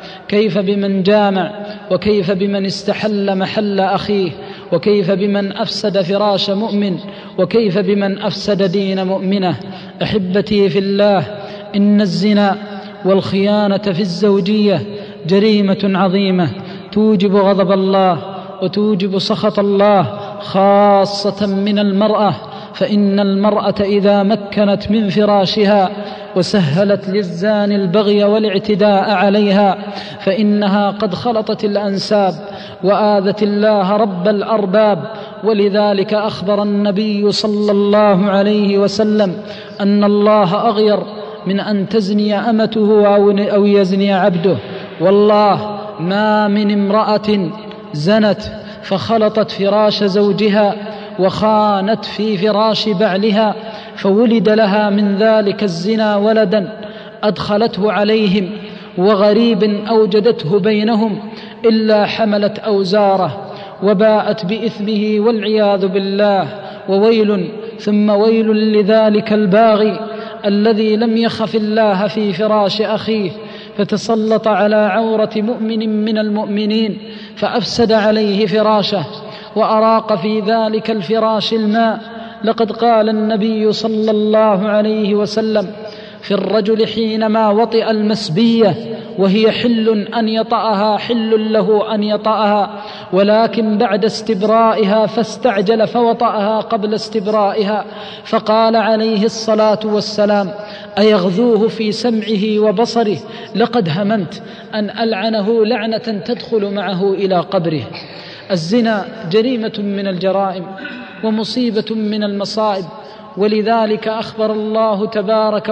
كيف بمن جامع، وكيف بمن استحل محل أخيه، وكيف بمن أفسد فراش مؤمن، وكيف بمن أفسد دين مؤمنة. أحبتي في الله، إن الزنا والخيانة في الزوجية جريمة عظيمة توجب غضب الله وتوجب سخط الله، خاصة من المرأة، فإن المرأة إذا مكنت من فراشها وسهلت للزاني البغي والاعتداء عليها فإنها قد خلطت الأنساب وآذت الله رب الأرباب. ولذلك أخبر النبي صلى الله عليه وسلم أن الله أغير من أن تزني أمته أو يزني عبده. والله ما من امرأة زنت فخلطت فراش زوجها وخانت في فراش بعلها فولد لها من ذلك الزنا ولدا أدخلته عليهم وغريب أوجدته بينهم إلا حملت أوزاره وباءت بإثمه والعياذ بالله. وويل ثم ويل لذلك الباغي الذي لم يخف الله في فراش أخيه فتسلط على عورة مؤمن من المؤمنين فأفسد عليه فراشه وأراق في ذلك الفراش الماء. لقد قال النبي صلى الله عليه وسلم في الرجل حينما وطئ المسبية وهي حل أن يطأها، حل له أن يطأها، ولكن بعد استبرائها فاستعجل فوطأها قبل استبرائها، فقال عليه الصلاة والسلام أيغذوه في سمعه وبصره؟ لقد هممت أن ألعنه لعنة تدخل معه إلى قبره. الزنا جريمة من الجرائم ومصيبة من المصائب، ولذلك أخبر الله تبارك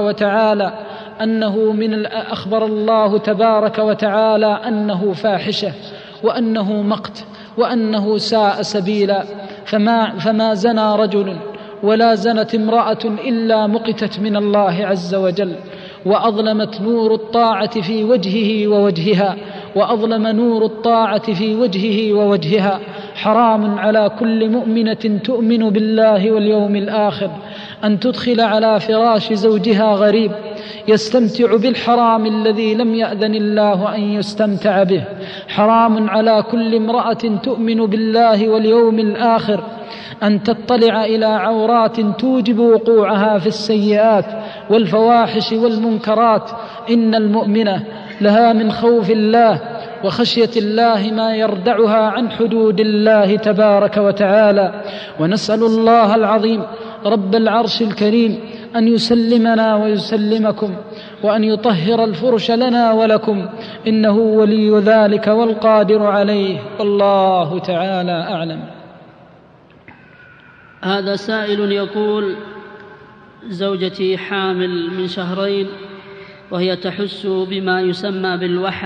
وتعالى أنه فاحشة وأنه مقت وأنه ساء سبيلا. فما زنى رجل ولا زنت امرأة إلا مقتت من الله عز وجل، وأظلمت نور الطاعة في وجهه ووجهها، وأظلم نور الطاعة في وجهه ووجهها. حرام على كل مؤمنة تؤمن بالله واليوم الآخر أن تدخل على فراش زوجها غريب يستمتع بالحرام الذي لم يأذن الله أن يستمتع به. حرام على كل امرأة تؤمن بالله واليوم الآخر أن تطلع إلى عورات توجب وقوعها في السيئات والفواحش والمنكرات. إن المؤمنة لها من خوف الله وخشية الله ما يردعها عن حدود الله تبارك وتعالى. ونسأل الله العظيم رب العرش الكريم أن يسلمنا ويسلمكم، وأن يطهر الفرش لنا ولكم، إنه ولي ذلك والقادر عليه، والله تعالى أعلم. هذا سائل يقول: زوجتي حامل من شهرين وهي تحس بما يسمى بالوحم،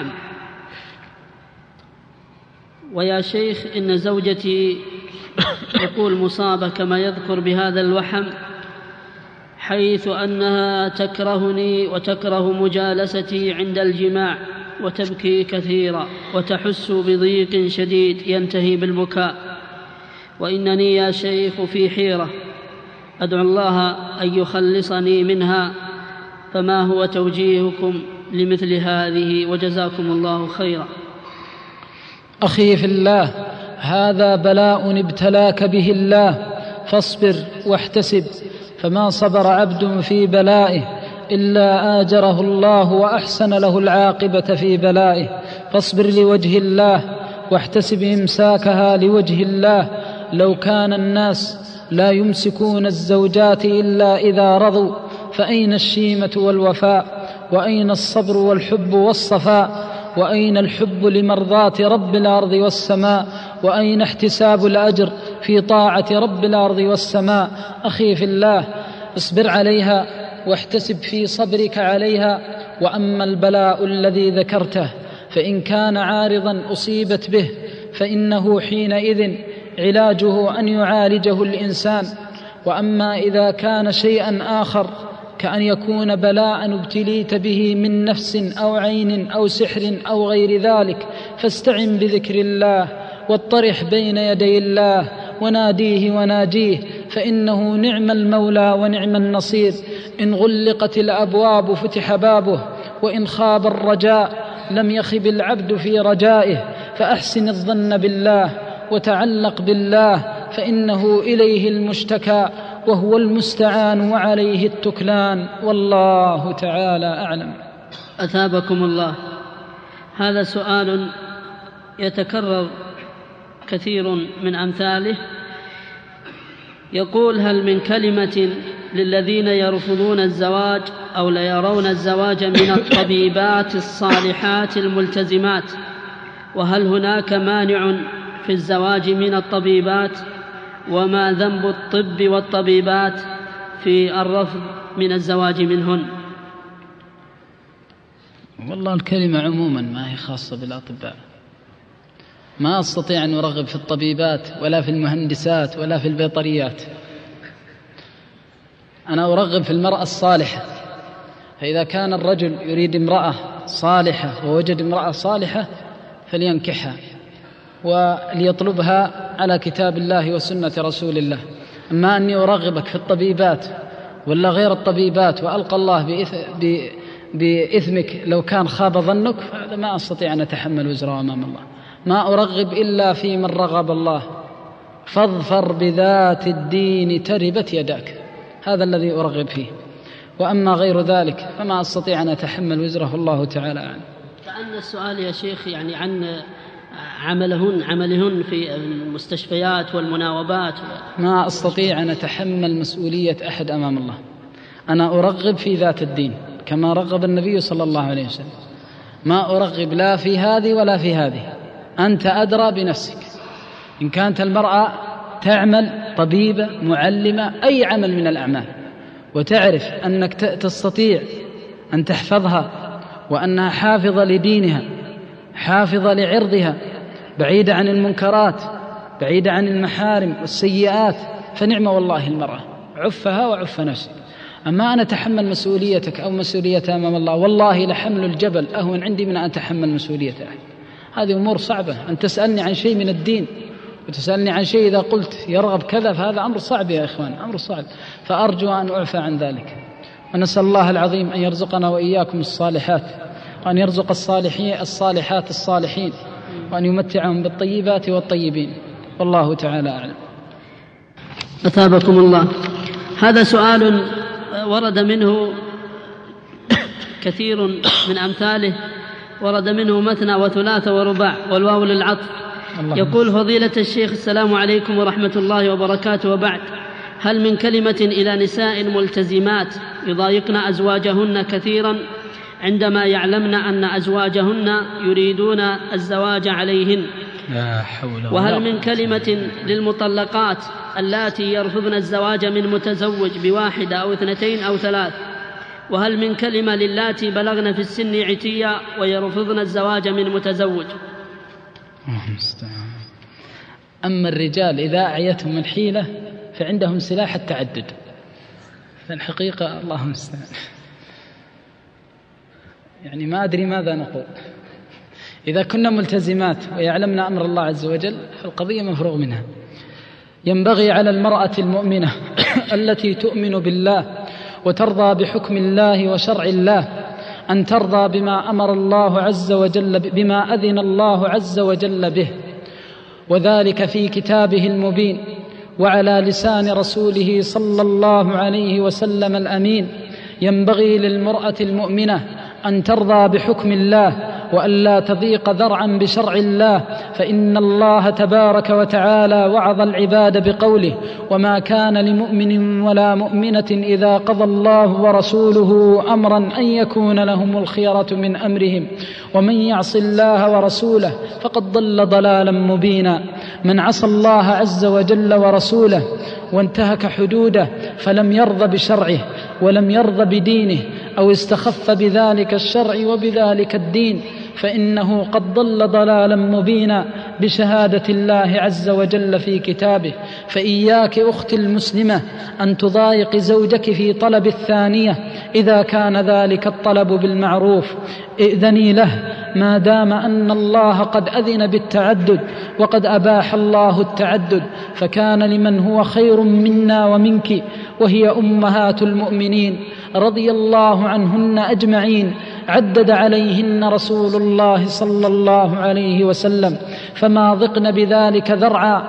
ويا شيخ إن زوجتي تقول مصابة كما يذكر بهذا الوحم، حيث أنها تكرهني وتكره مجالستي عند الجماع وتبكي كثيرا وتحس بضيق شديد ينتهي بالبكاء، وإنني يا شيخ في حيرة أدعو الله أن يخلصني منها، فما هو توجيهكم لمثل هذه؟ وجزاكم الله خيرا. أخي في الله، هذا بلاء ابتلاك به الله، فاصبر واحتسب، فما صبر عبد في بلائه إلا آجره الله وأحسن له العاقبة في بلائه. فاصبر لوجه الله واحتسب إمساكها لوجه الله. لو كان الناس لا يمسكون الزوجات إلا إذا رضوا، فأين الشيمة والوفاء؟ وأين الصبر والحب والصفاء؟ وأين الحب لمرضاة رب الأرض والسماء؟ وأين احتساب الأجر في طاعة رب الأرض والسماء؟ أخي في الله، اصبر عليها واحتسب في صبرك عليها. وأما البلاء الذي ذكرته فإن كان عارضا أصيبت به فإنه حينئذ علاجه أن يعالجه الإنسان. وأما إذا كان شيئا آخر كأن يكون بلاء ابتليت به من نفس أو عين أو سحر أو غير ذلك، فاستعن بذكر الله واطرح بين يدي الله وناديه وناجيه، فإنه نعم المولى ونعم النصير. إن غلقت الأبواب فتح بابه، وإن خاب الرجاء لم يخب العبد في رجائه، فأحسن الظن بالله وتعلق بالله، فإنه إليه المشتكى وهو المستعان وعليه التكلان، والله تعالى أعلم. أثابكم الله. هذا سؤال يتكرر كثير من أمثاله، يقول: هل من كلمة للذين يرفضون الزواج أو لا يرون الزواج من الطبيبات الصالحات الملتزمات، وهل هناك مانع في الزواج من الطبيبات؟ وما ذنب الطب والطبيبات في الرفض من الزواج منهن؟ والله الكلمة عموما ما هي خاصة بالأطباء، ما أستطيع أن أرغب في الطبيبات ولا في المهندسات ولا في البيطريات، أنا أرغب في المرأة الصالحة. فإذا كان الرجل يريد امرأة صالحة ووجد امرأة صالحة فلينكحها وليطلبها على كتاب الله وسنة رسول الله. أما أني أرغبك في الطبيبات ولا غير الطبيبات وألقى الله بإثمك لو كان خاب ظنك، فهذا ما أستطيع أن أتحمل وزره أمام الله. ما أرغب إلا في من رغب الله، فاظفر بذات الدين تربت يداك، هذا الذي أرغب فيه. وأما غير ذلك فما أستطيع أن أتحمل وزره، الله تعالى أعلم. كأن السؤال يا شيخ يعني عن عملهن في المستشفيات والمناوبات. ما أستطيع أن أتحمل مسؤولية أحد أمام الله. أنا أرغب في ذات الدين كما رغب النبي صلى الله عليه وسلم، ما أرغب لا في هذه ولا في هذه. أنت أدرى بنفسك. إن كانت المرأة تعمل طبيبة معلمة أي عمل من الأعمال وتعرف أنك تستطيع أن تحفظها وأنها حافظة لدينها حافظة لعرضها بعيدة عن المنكرات بعيدة عن المحارم والسيئات، فنعم والله المرأة، عفها وعف نفسك. أما أنا أتحمل مسؤوليتك أو مسؤوليتها أمام الله، والله لحمل الجبل أهون عندي من أن أتحمل مسؤوليتها. هذه أمور صعبة. أن تسألني عن شيء من الدين وتسألني عن شيء إذا قلت يرغب كذا، فهذا أمر صعب يا إخوان، أمر صعب. فأرجو أن أعفى عن ذلك، ونسأل الله العظيم أن يرزقنا وإياكم الصالحات، وأن يرزق الصالحات الصالحين، وأن يمتعهم بالطيبات والطيبين، والله تعالى أعلم. أثابكم الله. هذا سؤال ورد منه كثير من أمثاله، ورد منه مثنى وثلاث ورباع والواو للعطف. يقول: فضيلة الشيخ، السلام عليكم ورحمة الله وبركاته، وبعد، هل من كلمة إلى نساء ملتزمات يضايقن أزواجهن كثيرا عندما يعلمن أن أزواجهن يريدون الزواج عليهن؟ لا حول. وهل من كلمة للمطلقات اللاتي يرفضن الزواج من متزوج بواحدة أو اثنتين أو ثلاث؟ وهل من كلمة للاتي بلغن في السن عتيا ويرفضن الزواج من متزوج؟ أما الرجال إذا أعيتهم الحيلة فعندهم سلاح التعدد، فالحقيقة الله المستعان، يعني ما أدري ماذا نقول. إذا كنا ملتزمات ويعلمن أمر الله عز وجل فالقضية مفروغ منها. ينبغي على المرأة المؤمنة التي تؤمن بالله وترضى بحكم الله وشرع الله أن ترضى بما أمر الله عز وجل، بما أذن الله عز وجل به، وذلك في كتابه المبين وعلى لسان رسوله صلى الله عليه وسلم الأمين. ينبغي للمرأة المؤمنة أن ترضى بحكم الله وألا تضيق ذرعا بشرع الله، فإن الله تبارك وتعالى وعظ العباد بقوله: وما كان لمؤمن ولا مؤمنة إذا قضى الله ورسوله أمرا أن يكون لهم الخيرة من أمرهم ومن يعص الله ورسوله فقد ضل ضلالا مبينا. من عصى الله عز وجل ورسوله وانتهك حدوده فلم يرضى بشرعه ولم يرضى بدينه أو استخف بذلك الشرع وبذلك الدين فإنه قد ضل ضلالا مبينا بشهادة الله عز وجل في كتابه. فإياك أختي المسلمة أن تضايق زوجك في طلب الثانية إذا كان ذلك الطلب بالمعروف، ائذني له ما دام أن الله قد أذن بالتعدد وقد أباح الله التعدد، فكان لمن هو خير منا ومنك وهي أمهات المؤمنين رضي الله عنهن أجمعين عدد عليهن رسول الله صلى الله عليه وسلم، فما ضقن بذلك ذرعا،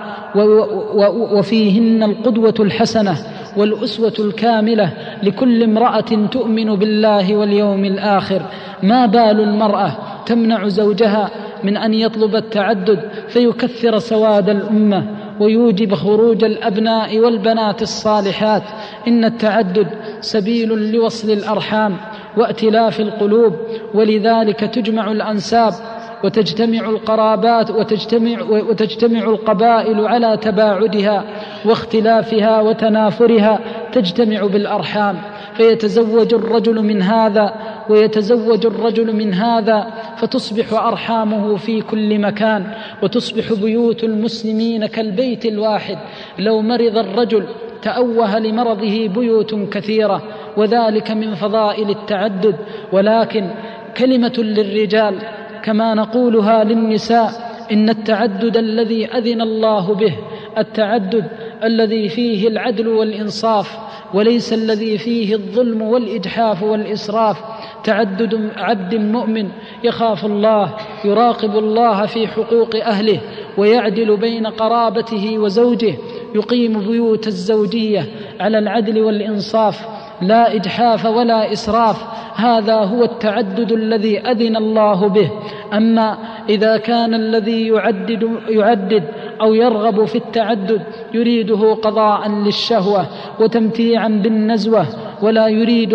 وفيهن القدوة الحسنة والأسوة الكاملة لكل امرأة تؤمن بالله واليوم الآخر. ما بال المرأة تمنع زوجها من أن يطلب التعدد فيكثر سواد الأمة ويوجب خروج الأبناء والبنات الصالحات؟ إن التعدد سبيل لوصل الأرحام وائتلاف القلوب، ولذلك تجمع الأنساب وتجتمع القرابات وتجتمع القبائل على تباعدها واختلافها وتنافرها، تجتمع بالأرحام، فيتزوج الرجل من هذا ويتزوج الرجل من هذا، فتصبح أرحامه في كل مكان، وتصبح بيوت المسلمين كالبيت الواحد. لو مرض الرجل تأوه لمرضه بيوت كثيرة، وذلك من فضائل التعدد. ولكن كلمة للرجال كما نقولها للنساء: إن التعدد الذي أذن الله به التعدد الذي فيه العدل والإنصاف، وليس الذي فيه الظلم والإجحاف والإسراف. تعدد عبد مؤمن يخاف الله، يراقب الله في حقوق أهله، ويعدل بين قرابته وزوجه، يقيم بيوت الزوجية على العدل والإنصاف، لا إجحاف ولا إسراف. هذا هو التعدد الذي أذن الله به. أما إذا كان الذي يعدد أو يرغب في التعدد يريده قضاء للشهوة وتمتيعا بالنزوة، ولا يريد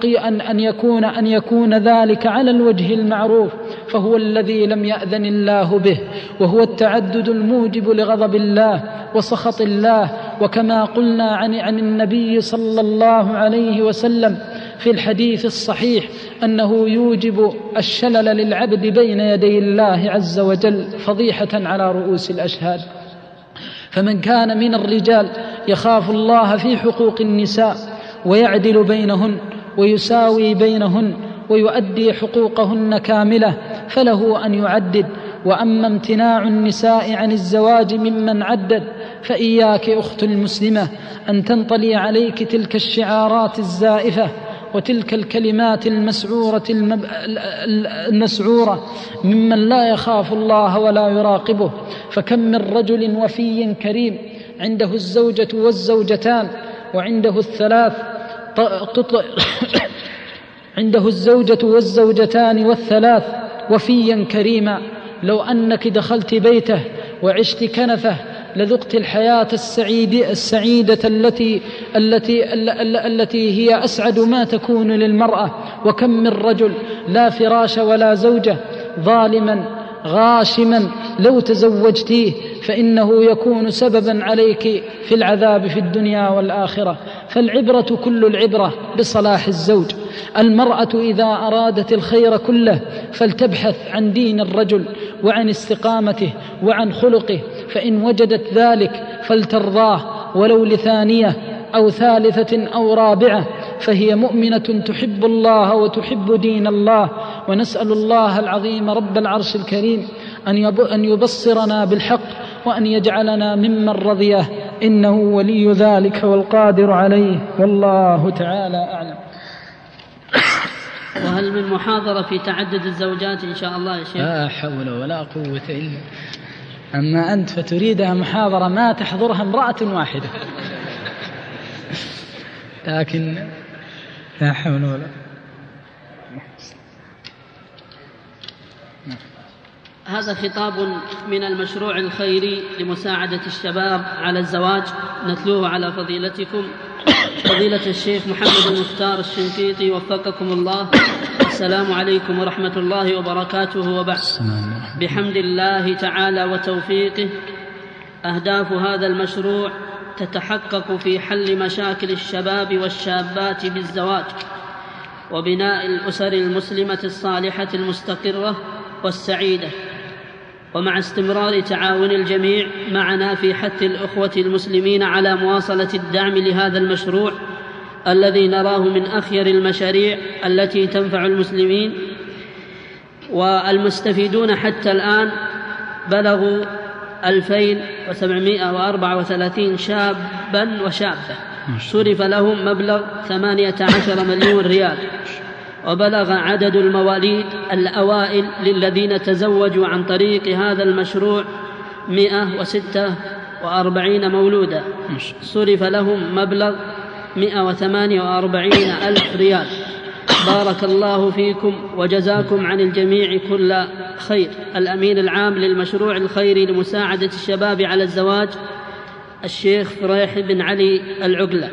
أن يكون ذلك على الوجه المعروف، فهو الذي لم يأذن الله به، وهو التعدد الموجب لغضب الله وسخط الله. وكما قلنا عن النبي صلى الله عليه وسلم في الحديث الصحيح أنه يوجب الشلل للعبد بين يدي الله عز وجل فضيحة على رؤوس الأشهاد. فمن كان من الرجال يخاف الله في حقوق النساء ويعدل بينهن ويساوي بينهن ويؤدي حقوقهن كاملة فله أن يعدد. وأما امتناع النساء عن الزواج ممن عدد فإياك أخت المسلمة أن تنطلي عليك تلك الشعارات الزائفة وتلك الكلمات المسعورة ممن لا يخاف الله ولا يراقبه. فكم من رجل وفي كريم عنده الزوجة والزوجتان وعنده الثلاث عنده الزوجة والزوجتان والثلاث وفيا كريما، لو أنك دخلت بيته وعشت كنفه لذقت الحياة السعيدة التي هي أسعد ما تكون للمرأة. وكم من رجل لا فراش ولا زوجة ظالما غاشما لو تزوجتيه فإنه يكون سببا عليك في العذاب في الدنيا والآخرة. فالعبرة كل العبرة بصلاح الزوج. المرأة إذا أرادت الخير كله فلتبحث عن دين الرجل وعن استقامته وعن خلقه، فإن وجدت ذلك فلترضاه ولو لثانية أو ثالثة أو رابعة، فهي مؤمنة تحب الله وتحب دين الله. ونسأل الله العظيم رب العرش الكريم أن يبصرنا بالحق وأن يجعلنا ممن رضيه، إنه ولي ذلك والقادر عليه، والله تعالى أعلم. وهل من محاضرة في تعدد الزوجات إن شاء الله يا شيخ؟ لا حول ولا قوة إلا. أما أنت فتريدها محاضرة ما تحضرها امرأة واحدة، لكن لا حول ولا. هذا خطاب من المشروع الخيري لمساعدة الشباب على الزواج، نتلوه على فضيلتكم فضيلة الشيخ محمد المختار الشنقيطي وفقكم الله. السلام عليكم ورحمة الله وبركاته. وبعد، بحمد الله تعالى وتوفيقه أهداف هذا المشروع تتحقق في حل مشاكل الشباب والشابات بالزواج وبناء الأسر المسلمة الصالحة المستقرة والسعيدة، ومع استمرار تعاون الجميع معنا في حث الأخوة المسلمين على مواصلة الدعم لهذا المشروع الذي نراه من أخير المشاريع التي تنفع المسلمين. والمستفيدون حتى الآن بلغوا 2734 شابا وشابة، صرف لهم مبلغ 18 مليون ريال، وبلغ عدد المواليد الأوائل للذين تزوجوا عن طريق هذا المشروع 146 مولودا، صرف لهم مبلغ 148,000 ريال. بارك الله فيكم وجزاكم عن الجميع كل خير. الأمين العام للمشروع الخيري لمساعدة الشباب على الزواج، الشيخ فريح بن علي العقلة.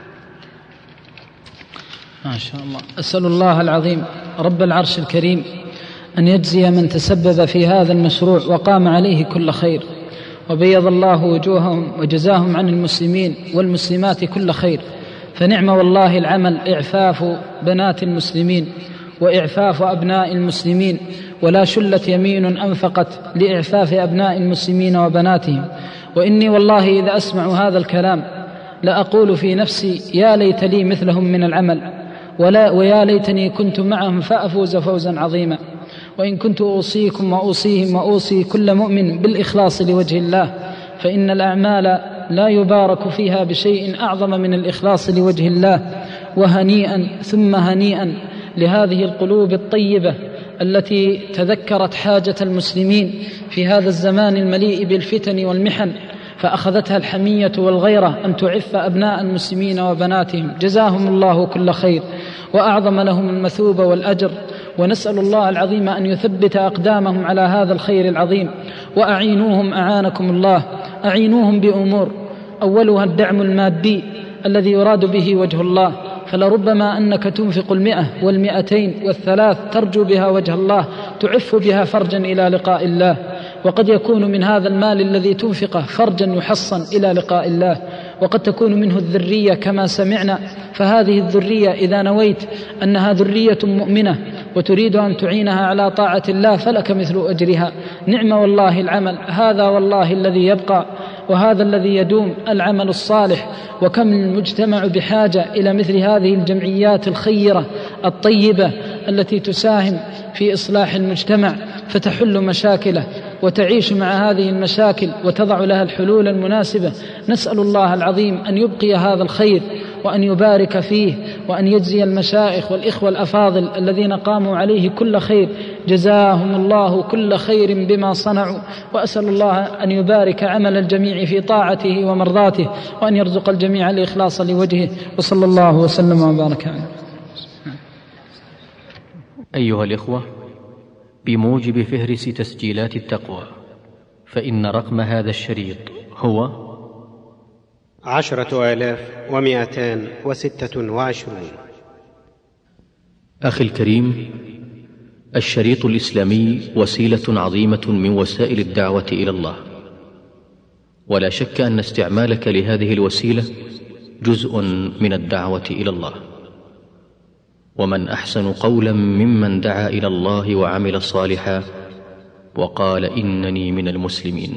ما شاء الله. أسأل الله العظيم رب العرش الكريم أن يجزي من تسبب في هذا المشروع وقام عليه كل خير، وبيض الله وجوههم وجزاهم عن المسلمين والمسلمات كل خير. فنعم والله العمل إعفاف بنات المسلمين وإعفاف أبناء المسلمين، ولا شلت يمين أنفقت لإعفاف أبناء المسلمين وبناتهم. وإني والله إذا أسمع هذا الكلام لأقول في نفسي يا ليت لي مثلهم من العمل، ويا ليتني كنت معهم فأفوز فوزا عظيما. وإن كنت أوصيكم وأوصيهم وأوصي كل مؤمن بالإخلاص لوجه الله، فإن الأعمال لا يبارك فيها بشيء أعظم من الإخلاص لوجه الله. وهنيئا ثم هنيئا لهذه القلوب الطيبة التي تذكرت حاجة المسلمين في هذا الزمان المليء بالفتن والمحن، فأخذتها الحمية والغيرة أن تعف أبناء المسلمين وبناتهم. جزاهم الله كل خير وأعظم لهم المثوبة والأجر. ونسأل الله العظيم أن يثبت أقدامهم على هذا الخير العظيم. وأعينوهم أعانكم الله، أعينوهم بأمور، أولها الدعم المادي الذي يراد به وجه الله. فلربما أنك تنفق 100 و200 و3 ترجو بها وجه الله، تعف بها فرجا إلى لقاء الله. وقد يكون من هذا المال الذي تنفقه فرجا يحصن إلى لقاء الله، وقد تكون منه الذرية كما سمعنا. فهذه الذرية إذا نويت أنها ذرية مؤمنة وتريد أن تعينها على طاعة الله فلك مثل أجرها. نعم والله العمل هذا، والله الذي يبقى وهذا الذي يدوم، العمل الصالح. وكم المجتمع بحاجة إلى مثل هذه الجمعيات الخيرة الطيبة التي تساهم في إصلاح المجتمع فتحل مشاكله وتعيش مع هذه المشاكل وتضع لها الحلول المناسبة. نسأل الله العظيم أن يبقي هذا الخير وأن يبارك فيه، وأن يجزي المشايخ والإخوة الأفاضل الذين قاموا عليه كل خير، جزاهم الله كل خير بما صنعوا. وأسأل الله أن يبارك عمل الجميع في طاعته ومرضاته، وأن يرزق الجميع الإخلاص لوجهه. وصلى الله وسلم وبارك عليه. أيها الإخوة، بموجب فهرس تسجيلات التقوى، فإن رقم هذا الشريط هو 10,226. أخي الكريم، الشريط الإسلامي وسيلة عظيمة من وسائل الدعوة إلى الله، ولا شك أن استعمالك لهذه الوسيلة جزء من الدعوة إلى الله. ومن أحسن قولا ممن دعا إلى الله وعمل صالحا وقال إنني من المسلمين.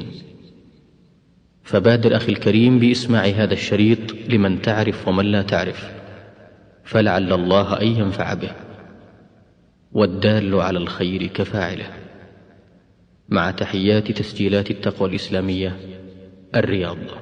فبادر أخي الكريم بإسماع هذا الشريط لمن تعرف ومن لا تعرف، فلعل الله أن ينفع به، والدال على الخير كفاعله. مع تحيات تسجيلات التقوى الإسلامية، الرياض.